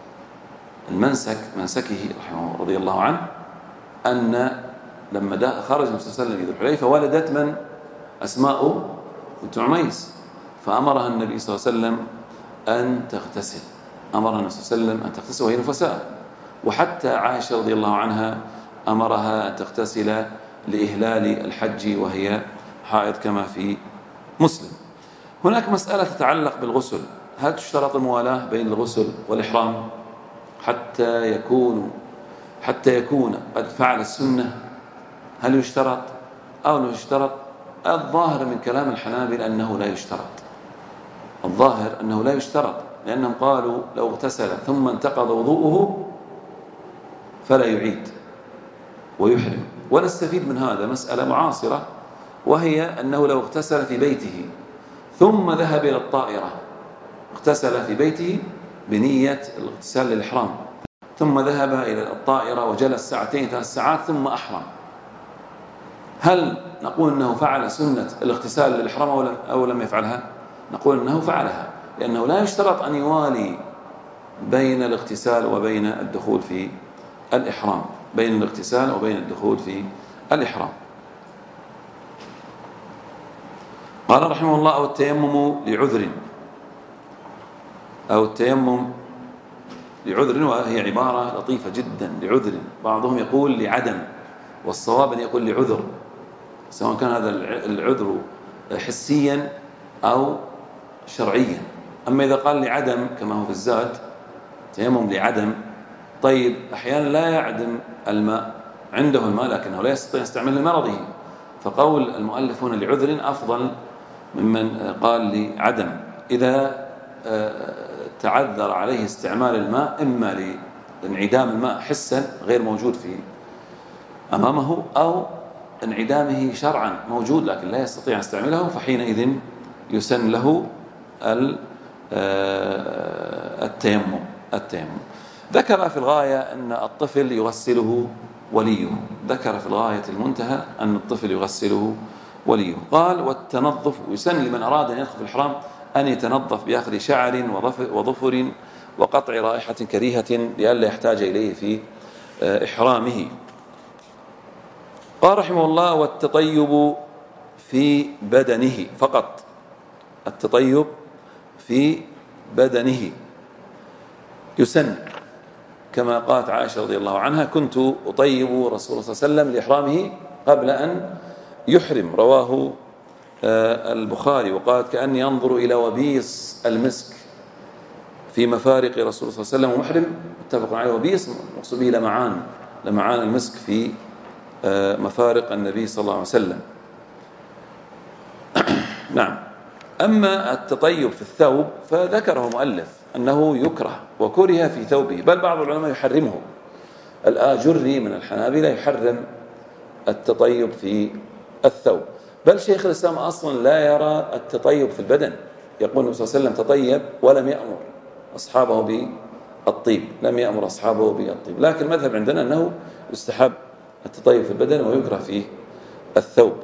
منسكه رحمه رضي الله عنه أن لما خرج النبي صلى الله عليه وسلم إلى الحليفة ولدت من أسماء بنت عميس، فأمرها النبي صلى الله عليه وسلم أن تغتسل، وهي نفساء. وحتى عائشة رضي الله عنها أمرها أن تغتسل لإهلال الحج وهي حائض كما في مسلم. هناك مسألة تتعلق بالغسل: هل تشترط الموالاة بين الغسل والإحرام حتى يكون قد فعل السنة؟ هل يشترط أو لا يشترط؟ الظاهر من كلام الحنابلة أنه لا يشترط، لأنهم قالوا لو اغتسل ثم انتقض وضوءه فلا يعيد ويحرم. ونستفيد من هذا مسألة معاصرة، وهي أنه لو اغتسل في بيته ثم ذهب إلى الطائرة، اغتسل في بيته بنية الاغتسال للإحرام، ثم ذهب إلى الطائرة وجلس 2 3 ساعات ثم أحرم، هل نقول أنه فعل سنة الاغتسال للإحرام أو لم يفعلها؟ نقول أنه فعلها، لأنه لا يشترط أن يوالي بين الاغتسال وبين الدخول في الإحرام، قال رحمه الله: أو التيمم لعذر، وهي عبارة لطيفة جدا، لعذر. بعضهم يقول لعدم، والصواب أن يقول لعذر، سواء كان هذا العذر حسيا أو شرعيا. أما إذا قال لعدم كما هو في الزاد، تيمم لعدم، طيب أحيانا لا يعدم الماء، عنده الماء لكنه لا يستطيع أن يستعمل لمرضه، فقول المؤلف هنا لعذر أفضل ممن قال لعدم. إذا تعذر عليه استعمال الماء، إما لانعدام الماء حسا غير موجود في أمامه، أو انعدامه شرعا موجود لكن لا يستطيع أن يستعمله، فحينئذ يسن له التيمم. ذكر في الغاية أن الطفل يغسله وليه، ذكر في الغاية المنتهى أن الطفل يغسله وليه. قال: والتنظف يسن لمن أراد أن يدخل في الإحرام أن يتنظف بأخذ شعر وظفر وقطع رائحة كريهة لئلا يحتاج إليه في إحرامه. قال رحمه الله: والتطيب في بدنه فقط، التطيب في بدنه يسن، كما قالت عائشة رضي الله عنها: كنت أطيب رسول الله صلى الله عليه وسلم لإحرامه قبل أن يحرم، رواه البخاري. وقالت: كأني أنظر إلى وبيص المسك في مفارق رسول الله صلى الله عليه وسلم ومحرم. متفق عليه. وبيص مقصود به لمعان المسك في مفارق النبي صلى الله عليه وسلم. نعم. أما التطيب في الثوب فذكره مؤلف أنه يكره وكره في ثوبه، بل بعض العلماء يحرمه. الآجري من الحنابلة يحرم التطيب في الثوب، بل شيخ الإسلام أصلا لا يرى التطيب في البدن. يقول النبي صلى الله عليه وسلم تطيب ولم يأمر أصحابه بالطيب، لم يأمر أصحابه بالطيب، لكن المذهب عندنا أنه يستحب التطيب في البدن ويكره في الثوب.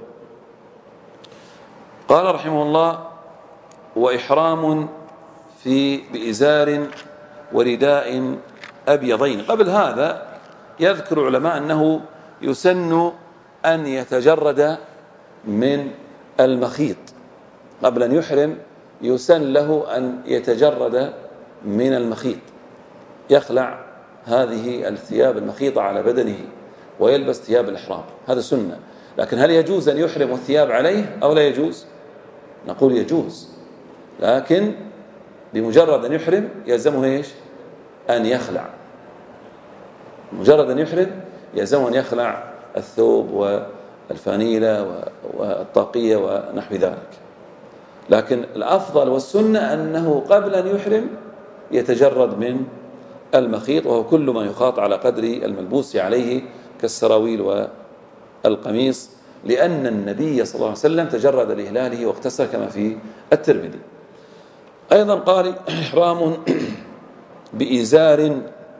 قال رحمه الله: وإحرام بإزار ورداء أبيضين. قبل هذا يذكر علماء أنه يسن أن يتجرد من المخيط قبل أن يحرم، يسن له أن يتجرد من المخيط، يخلع هذه الثياب المخيطة على بدنه ويلبس ثياب الإحرام، هذا سنة. لكن هل يجوز أن يحرم والثياب عليه أو لا يجوز؟ نقول يجوز، لكن بمجرد أن يحرم يلزمه إيش؟ أن يخلع. مجرد أن يحرم يلزمه أن يخلع الثوب والفانيلة والطاقية ونحو ذلك. لكن الأفضل والسنة أنه قبل أن يحرم يتجرد من المخيط، وهو كل ما يخاط على قدر الملبوس عليه كالسراويل والقميص، لأن النبي صلى الله عليه وسلم تجرد لإهلاله واغتسل كما في الترمذي. أيضا قال: إحرام بإزار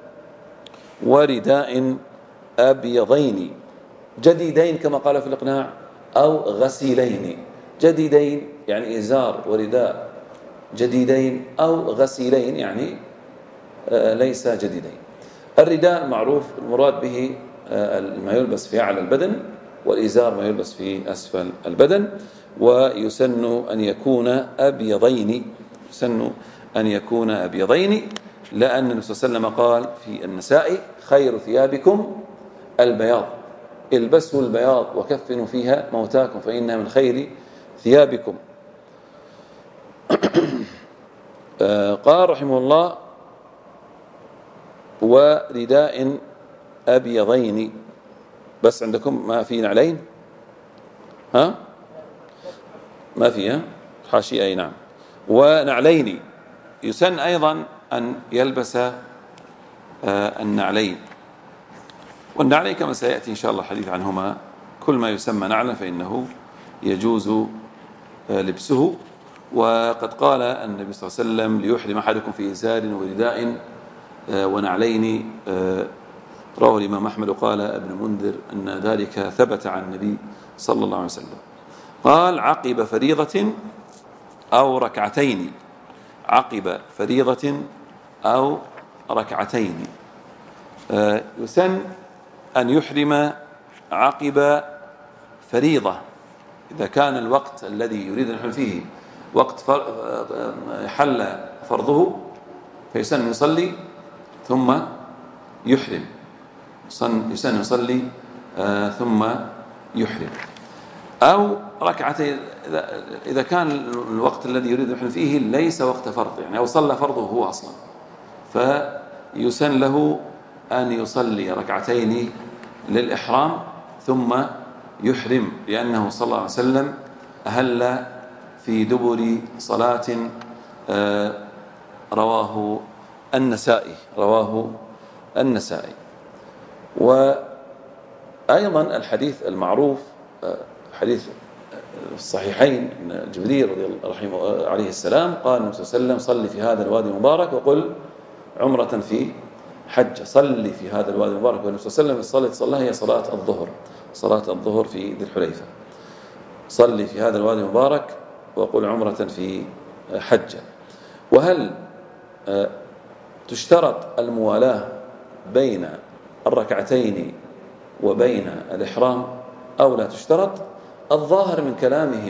ورداء أبيضين جديدين كما قال في الإقناع، أو غسيلين. جديدين يعني إزار ورداء جديدين، أو غسيلين يعني ليس جديدين. الرداء معروف المراد به ما يلبس في أعلى البدن، والإزار ما يلبس في أسفل البدن. ويسن أن يكون أبيضين، يسن أن يكون أبيضين، لأن النبي صلى الله عليه وسلم قال في النساء: خير ثيابكم البياض، البسوا البياض وكفنوا فيها موتاكم فإنها من خير ثيابكم. قال رحمه الله: ورداء أبيضين. بس عندكم ما في نعلين؟ ها؟ ما فيها حاشية؟ أي نعم. ونعلين، يسن أيضا أن يلبس النعلين. والنعلين كما سيأتي إن شاء الله الحديث عنهما، كل ما يسمى نعلا فإنه يجوز لبسه. وقد قال النبي صلى الله عليه وسلم: ليحرم أحدكم في إزار ورداء ونعلين. رواه الإمام أحمد وقال ابن منذر أن ذلك ثبت عن النبي صلى الله عليه وسلم. قال: عقب فريضة أو ركعتين. عقب فريضة أو ركعتين. يسن أن يحرم عقب فريضة إذا كان الوقت الذي يريد أن يحرم فيه وقت حل فرضه، فيسن أن يصلي ثم يحرم. يسن يصلي ثم يحرم. أو ركعتين إذا كان الوقت الذي يريد أن يحرم فيه ليس وقت فرض، يعني أو صلى فرضه هو أصلا، فيسن له أن يصلي ركعتين للإحرام ثم يحرم، لأنه صلى الله عليه وسلم أهل في دبر صلاة. رواه النسائي. وأيضا الحديث المعروف حديث الصحيحين أن جبريل رحمه عليه السلام قال النبي صلى الله عليه وسلم: صلي في هذا الوادي المبارك وقل عمرة في حج. صلي في هذا الوادي المبارك. والنبي صلى الله عليه وسلم صلى هي صلاة الظهر في ذي الحليفة. صلي في هذا الوادي المبارك وقل عمرة في حج. وهل تشترط الموالاة بين الركعتين وبين الإحرام أو لا تشترط؟ الظاهر من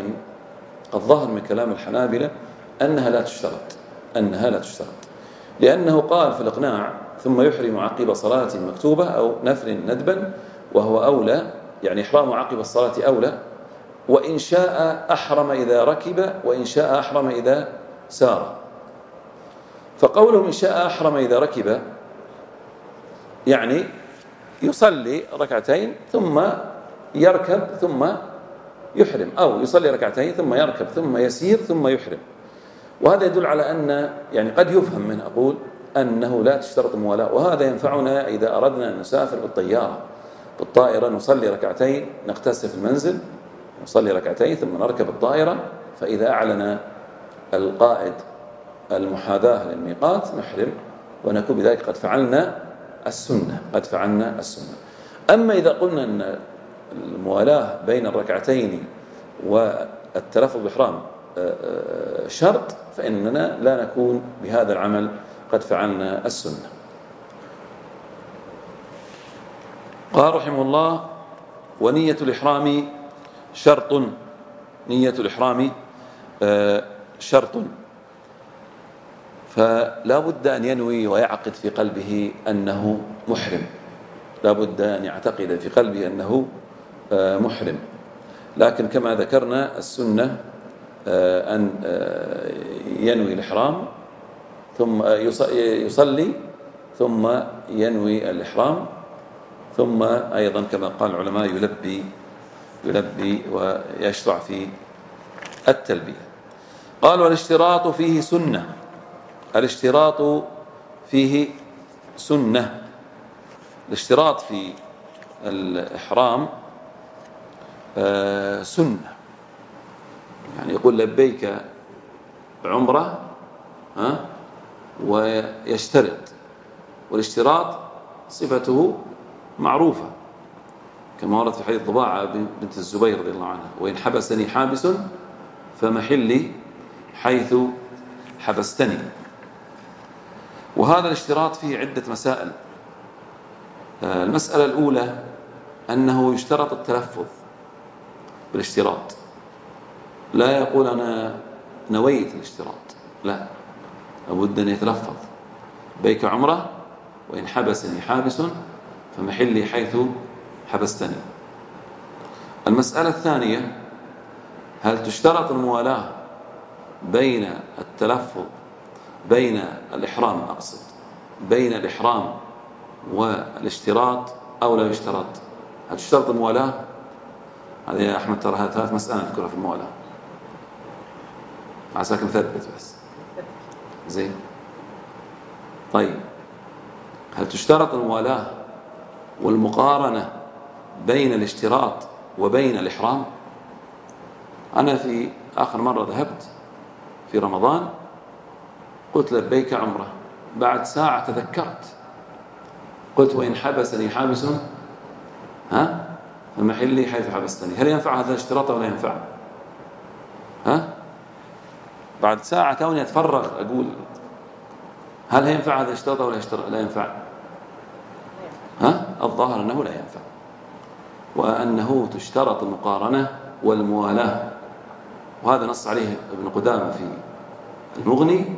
كلام الحنابلة أنها لا تشترط، لأنه قال في الإقناع: ثم يحرم عقب صلاة مكتوبة أو نفل ندبا، وهو أولى، يعني إحرام عقب الصلاة أولى. وإن شاء أحرم إذا ركب، وإن شاء أحرم إذا سار. فقوله إن شاء أحرم إذا ركب يعني يصلي ركعتين ثم يركب ثم يحرم، أو يصلي ركعتين ثم يركب ثم يسير ثم يحرم. وهذا يدل على أن يعني قد يفهم منه أقول أنه لا تشترط الموالاة، وهذا ينفعنا إذا أردنا أن نسافر بالطيارة بالطائرة، نصلي ركعتين نغتسل في المنزل، نصلي ركعتين ثم نركب الطائرة، فإذا أعلن القائد المحاذاة للميقات نحرم ونكون بذلك قد فعلنا السنة، قد فعلنا السنة. أما إذا قلنا أن الموالاة بين الركعتين والتلفظ بالإحرام شرط، فإننا لا نكون بهذا العمل قد فعلنا السنة. قال رحمه الله: ونية الإحرام شرط. نية الإحرام شرط، فلا بد أن ينوي ويعقد في قلبه أنه محرم، لا بد أن يعتقد في قلبه أنه محرم. لكن كما ذكرنا السنة أن ينوي الإحرام ثم يصلي ثم ينوي الإحرام، ثم أيضا كما قال العلماء يلبي ويشرع في التلبية. قال: والاشتراط فيه سنة. الاشتراط فيه سنة. الاشتراط في الإحرام سنة، يعني يقول لبيك عمرة ويشترط، والاشتراط صفته معروفة كما ورد في حديث ضباعة بنت الزبير رضي الله عنها: وإن حبسني حابس فمحلي حيث حبستني. وهذا الاشتراط فيه عدة مسائل. المسألة الأولى أنه يشترط التلفظ بالاشتراط، لا يقول أنا نويت الاشتراط، لا، لابد أن يتلفظ: بيك عمرة وإن حبسني حابس فمحلي حيث حبستني. المسألة الثانية: هل تشترط الموالاة بين التلفظ بين الإحرام، أقصد بين الإحرام والاشتراط، أو لا يشترط؟ هل تشترط الموالاة؟ هذه يا أحمد ترى هذه 3 مسائل نذكرها في الموالاة، عساك مثبت بس زين. طيب، هل تشترط الموالاة والمقارنة بين الاشتراط وبين الإحرام؟ أنا في آخر مرة ذهبت في رمضان قلت لبيك عمرة، بعد ساعة تذكرت قلت: وإن حبسني حابس فمحلي حيث حبستني. هل ينفع هذا الاشتراط ولا ينفع؟ بعد ساعة توني أتفرغ أقول هل ينفع هذا الاشتراط ولا لا ينفع؟ الظاهر أنه لا ينفع، وأنه تشترط المقارنة والموالاة، وهذا نص عليه ابن قدامة في المغني،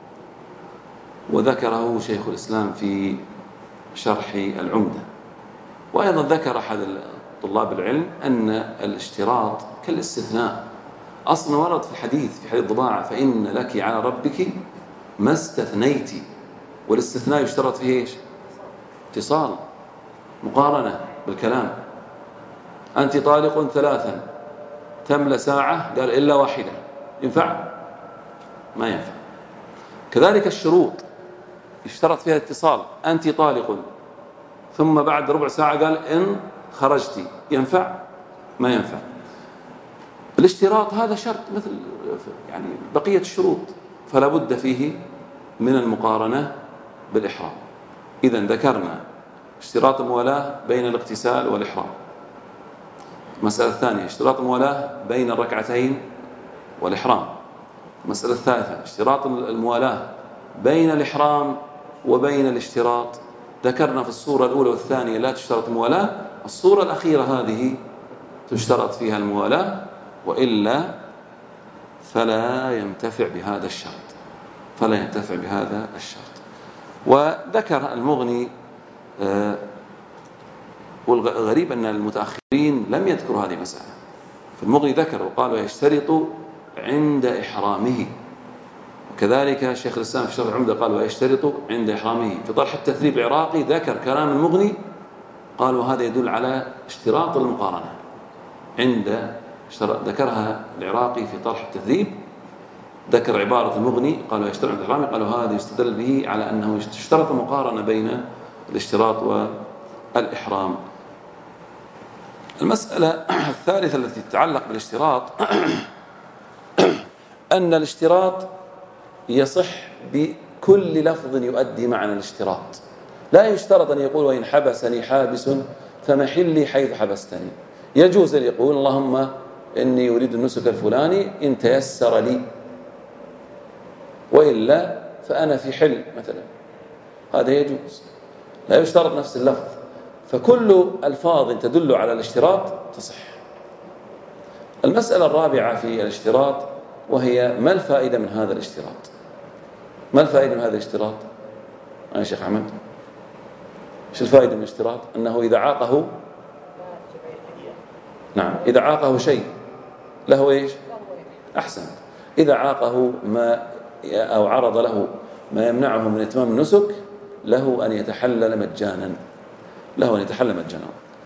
وذكره شيخ الإسلام في شرح العمدة. وأيضا ذكر أحد طلاب العلم أن الاشتراط كالاستثناء، أصلا ورد في الحديث في حديث ضباعة: فإن لك على ربك ما استثنيت. والاستثناء يشترط فيه إيش؟ اتصال، مقارنة بالكلام. أنت طالق 3 تملى ساعة، قال إلا 1، ينفع؟ ما ينفع. كذلك الشروط يشترط فيها اتصال: أنت طالق، ثم بعد ربع ساعة قال إن خرجتي، ينفع؟ ما ينفع. الاشتراط هذا شرط مثل يعني بقية الشروط، فلا بد فيه من المقارنة بالإحرام. إذن ذكرنا اشتراط الموالاة بين الاغتسال والإحرام. المسألة الثانية: اشتراط الموالاة بين الركعتين والإحرام. المسألة الثالثة: اشتراط الموالاة بين الإحرام وبين الاشتراط. ذكرنا في الصورة الأولى والثانية لا تشترط الموالاة، الصورة الأخيرة هذه تشترط فيها الموالاة، وإلا فلا ينتفع بهذا الشرط، فلا ينتفع بهذا الشرط. وذكر المغني، والغريب أن المتأخرين لم يذكروا هذه المسألة. في المغني ذكر وقال: ويشترط عند إحرامه. وكذلك شيخ الإسلام في شرح العمدة قال: ويشترط عند إحرامه. في طرح التثريب العراقي ذكر كلام المغني، قال: وهذا يدل على اشتراط المقارنة عند ذكرها العراقي في طرح التهذيب، ذكر عبارة المغني قالوا يشترط الإحرام، قالوا هذا يستدل به على أنه يشترط مقارنة بين الاشتراط والإحرام. المسألة الثالثة التي تتعلق بالاشتراط أن الاشتراط يصح بكل لفظ يؤدي معنى الاشتراط، لا يشترط أن يقول وإن حبسني حابس فمحلي حيث حبستني. يجوز أن يقول اللهم إني أريد النسك الفلاني إن تيسر لي، وإلا فأنا في حل مثلا، هذا يجوز، لا يشترط نفس اللفظ. فكل ألفاظ تدل على الاشتراط تصح. المسألة الرابعة في الاشتراط وهي ما الفائدة من هذا الاشتراط؟ ما الفائدة من هذا الاشتراط؟ يا شيخ أحمد، ايش الفائدة من الاشتراط؟ أنه إذا عاقه، نعم، إذا عاقه شيء له إيش؟ أحسن، إذا عاقه ما أو عرض له ما يمنعه من إتمام النسك له أن يتحلل مجانا، له أن يتحلل مجانا.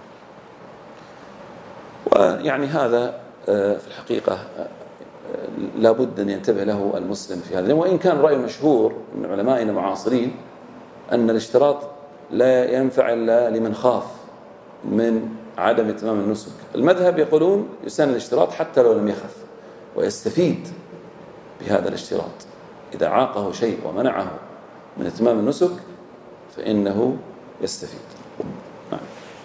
ويعني هذا في الحقيقة لابد أن ينتبه له المسلم في هذا، وإن كان رأي مشهور من علمائنا المعاصرين أن الاشتراط لا ينفع إلا لمن خاف من عدم إتمام النسك. المذهب يقولون يسن الاشتراط حتى لو لم يخف ويستفيد بهذا الاشتراط، إذا عاقه شيء ومنعه من إتمام النسك فإنه يستفيد. نعم.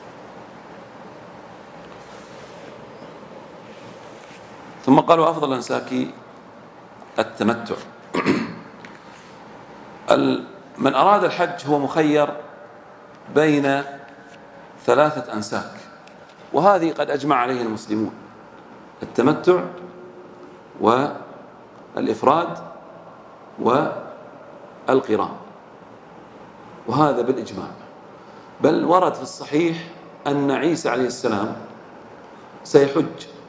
ثم قالوا أفضل الأنساك التمتع. من أراد الحج هو مخير بين 3 أنساك، وهذه قد أجمع عليه المسلمون: التمتع والإفراد والقران، وهذا بالإجماع. بل ورد في الصحيح أن عيسى عليه السلام سيحج،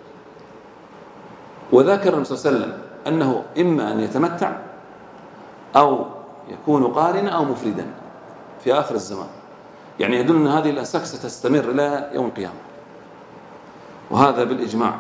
وذكر النبي صلى الله عليه وسلم أنه إما أن يتمتع أو يكون قارنا أو مفردا في آخر الزمان، يعني يدل أن هذه الأنساك ستستمر إلى يوم القيامة، وهذا بالإجماع.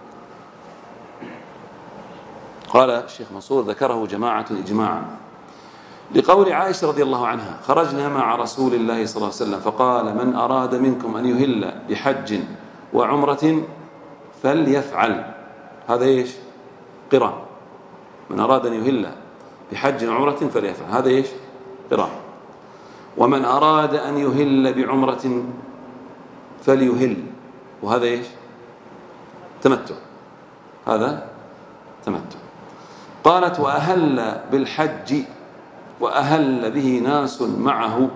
قال الشيخ منصور ذكره جماعة إجماعا لقول عائشة رضي الله عنها: خرجنا مع رسول الله صلى الله عليه وسلم فقال: من أراد منكم أن يهل بحج وعمرة فليفعل. هذا إيش؟ قران. من أراد أن يهل بحج وعمرة فليفعل، هذا إيش؟ قران. ومن أراد أن يهل بعمرة فليهل، وهذا إيش؟ تمتع، هذا تمتع. قالت: وأهل بالحج وأهل به ناس معه،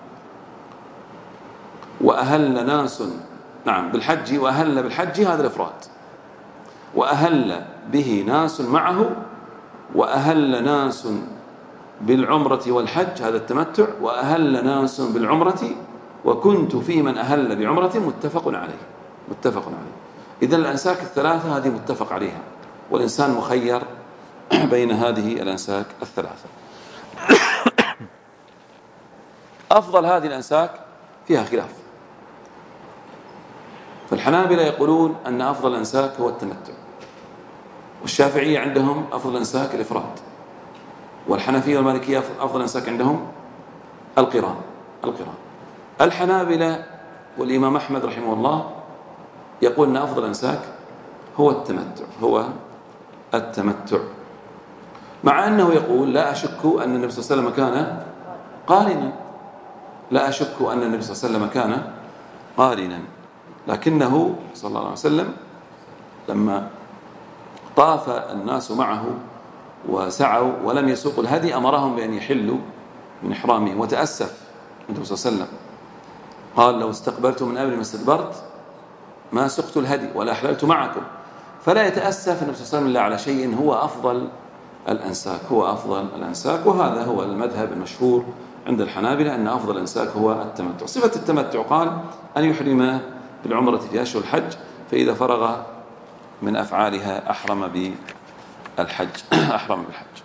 وأهل ناس، نعم، بالحج، وأهل بالحج هذا الإفراد، وأهل به ناس معه، وأهل ناس بالعمرة والحج هذا التمتع، وأهل ناس بالعمرة، وكنت في من أهل بعمرة، متفق عليه. متفق عليه. إذن الأنساك الثلاثة هذه متفق عليها، والإنسان مخير بين هذه الأنساك الثلاثة. أفضل هذه الأنساك فيها خلاف، فالحنابلة يقولون أن أفضل الأنساك هو التمتع، والشافعية عندهم أفضل الأنساك الإفراد، والحنفية والمالكية أفضل الأنساك عندهم القران. الحنابلة والإمام أحمد رحمه الله يقول أن أفضل الأنساك هو التمتع، مع أنه يقول: لا أشك أن النبي صلى الله عليه وسلم كان قارنا، لا أشك أن النبي صلى الله عليه وسلم كان قارنا، لكنه صلى الله عليه وسلم لما طاف الناس معه وسعوا ولم يسوقوا الهدي أمرهم بأن يحلوا من إحرامهم، وتأسف النبي صلى الله عليه وسلم، قال: لو استقبلت من أمري ما استدبرت ما سقت الهدي ولا أحللت معكم. فلا يتأسف النبي صلى الله عليه وسلم إلا على شيء هو أفضل الأنساك، وهذا هو المذهب المشهور عند الحنابلة أن أفضل الأنساك هو التمتع. صفة التمتع قال: أن يحرم بالعمرة في أشهر الحج، فإذا فرغ من أفعالها أحرم بالحج.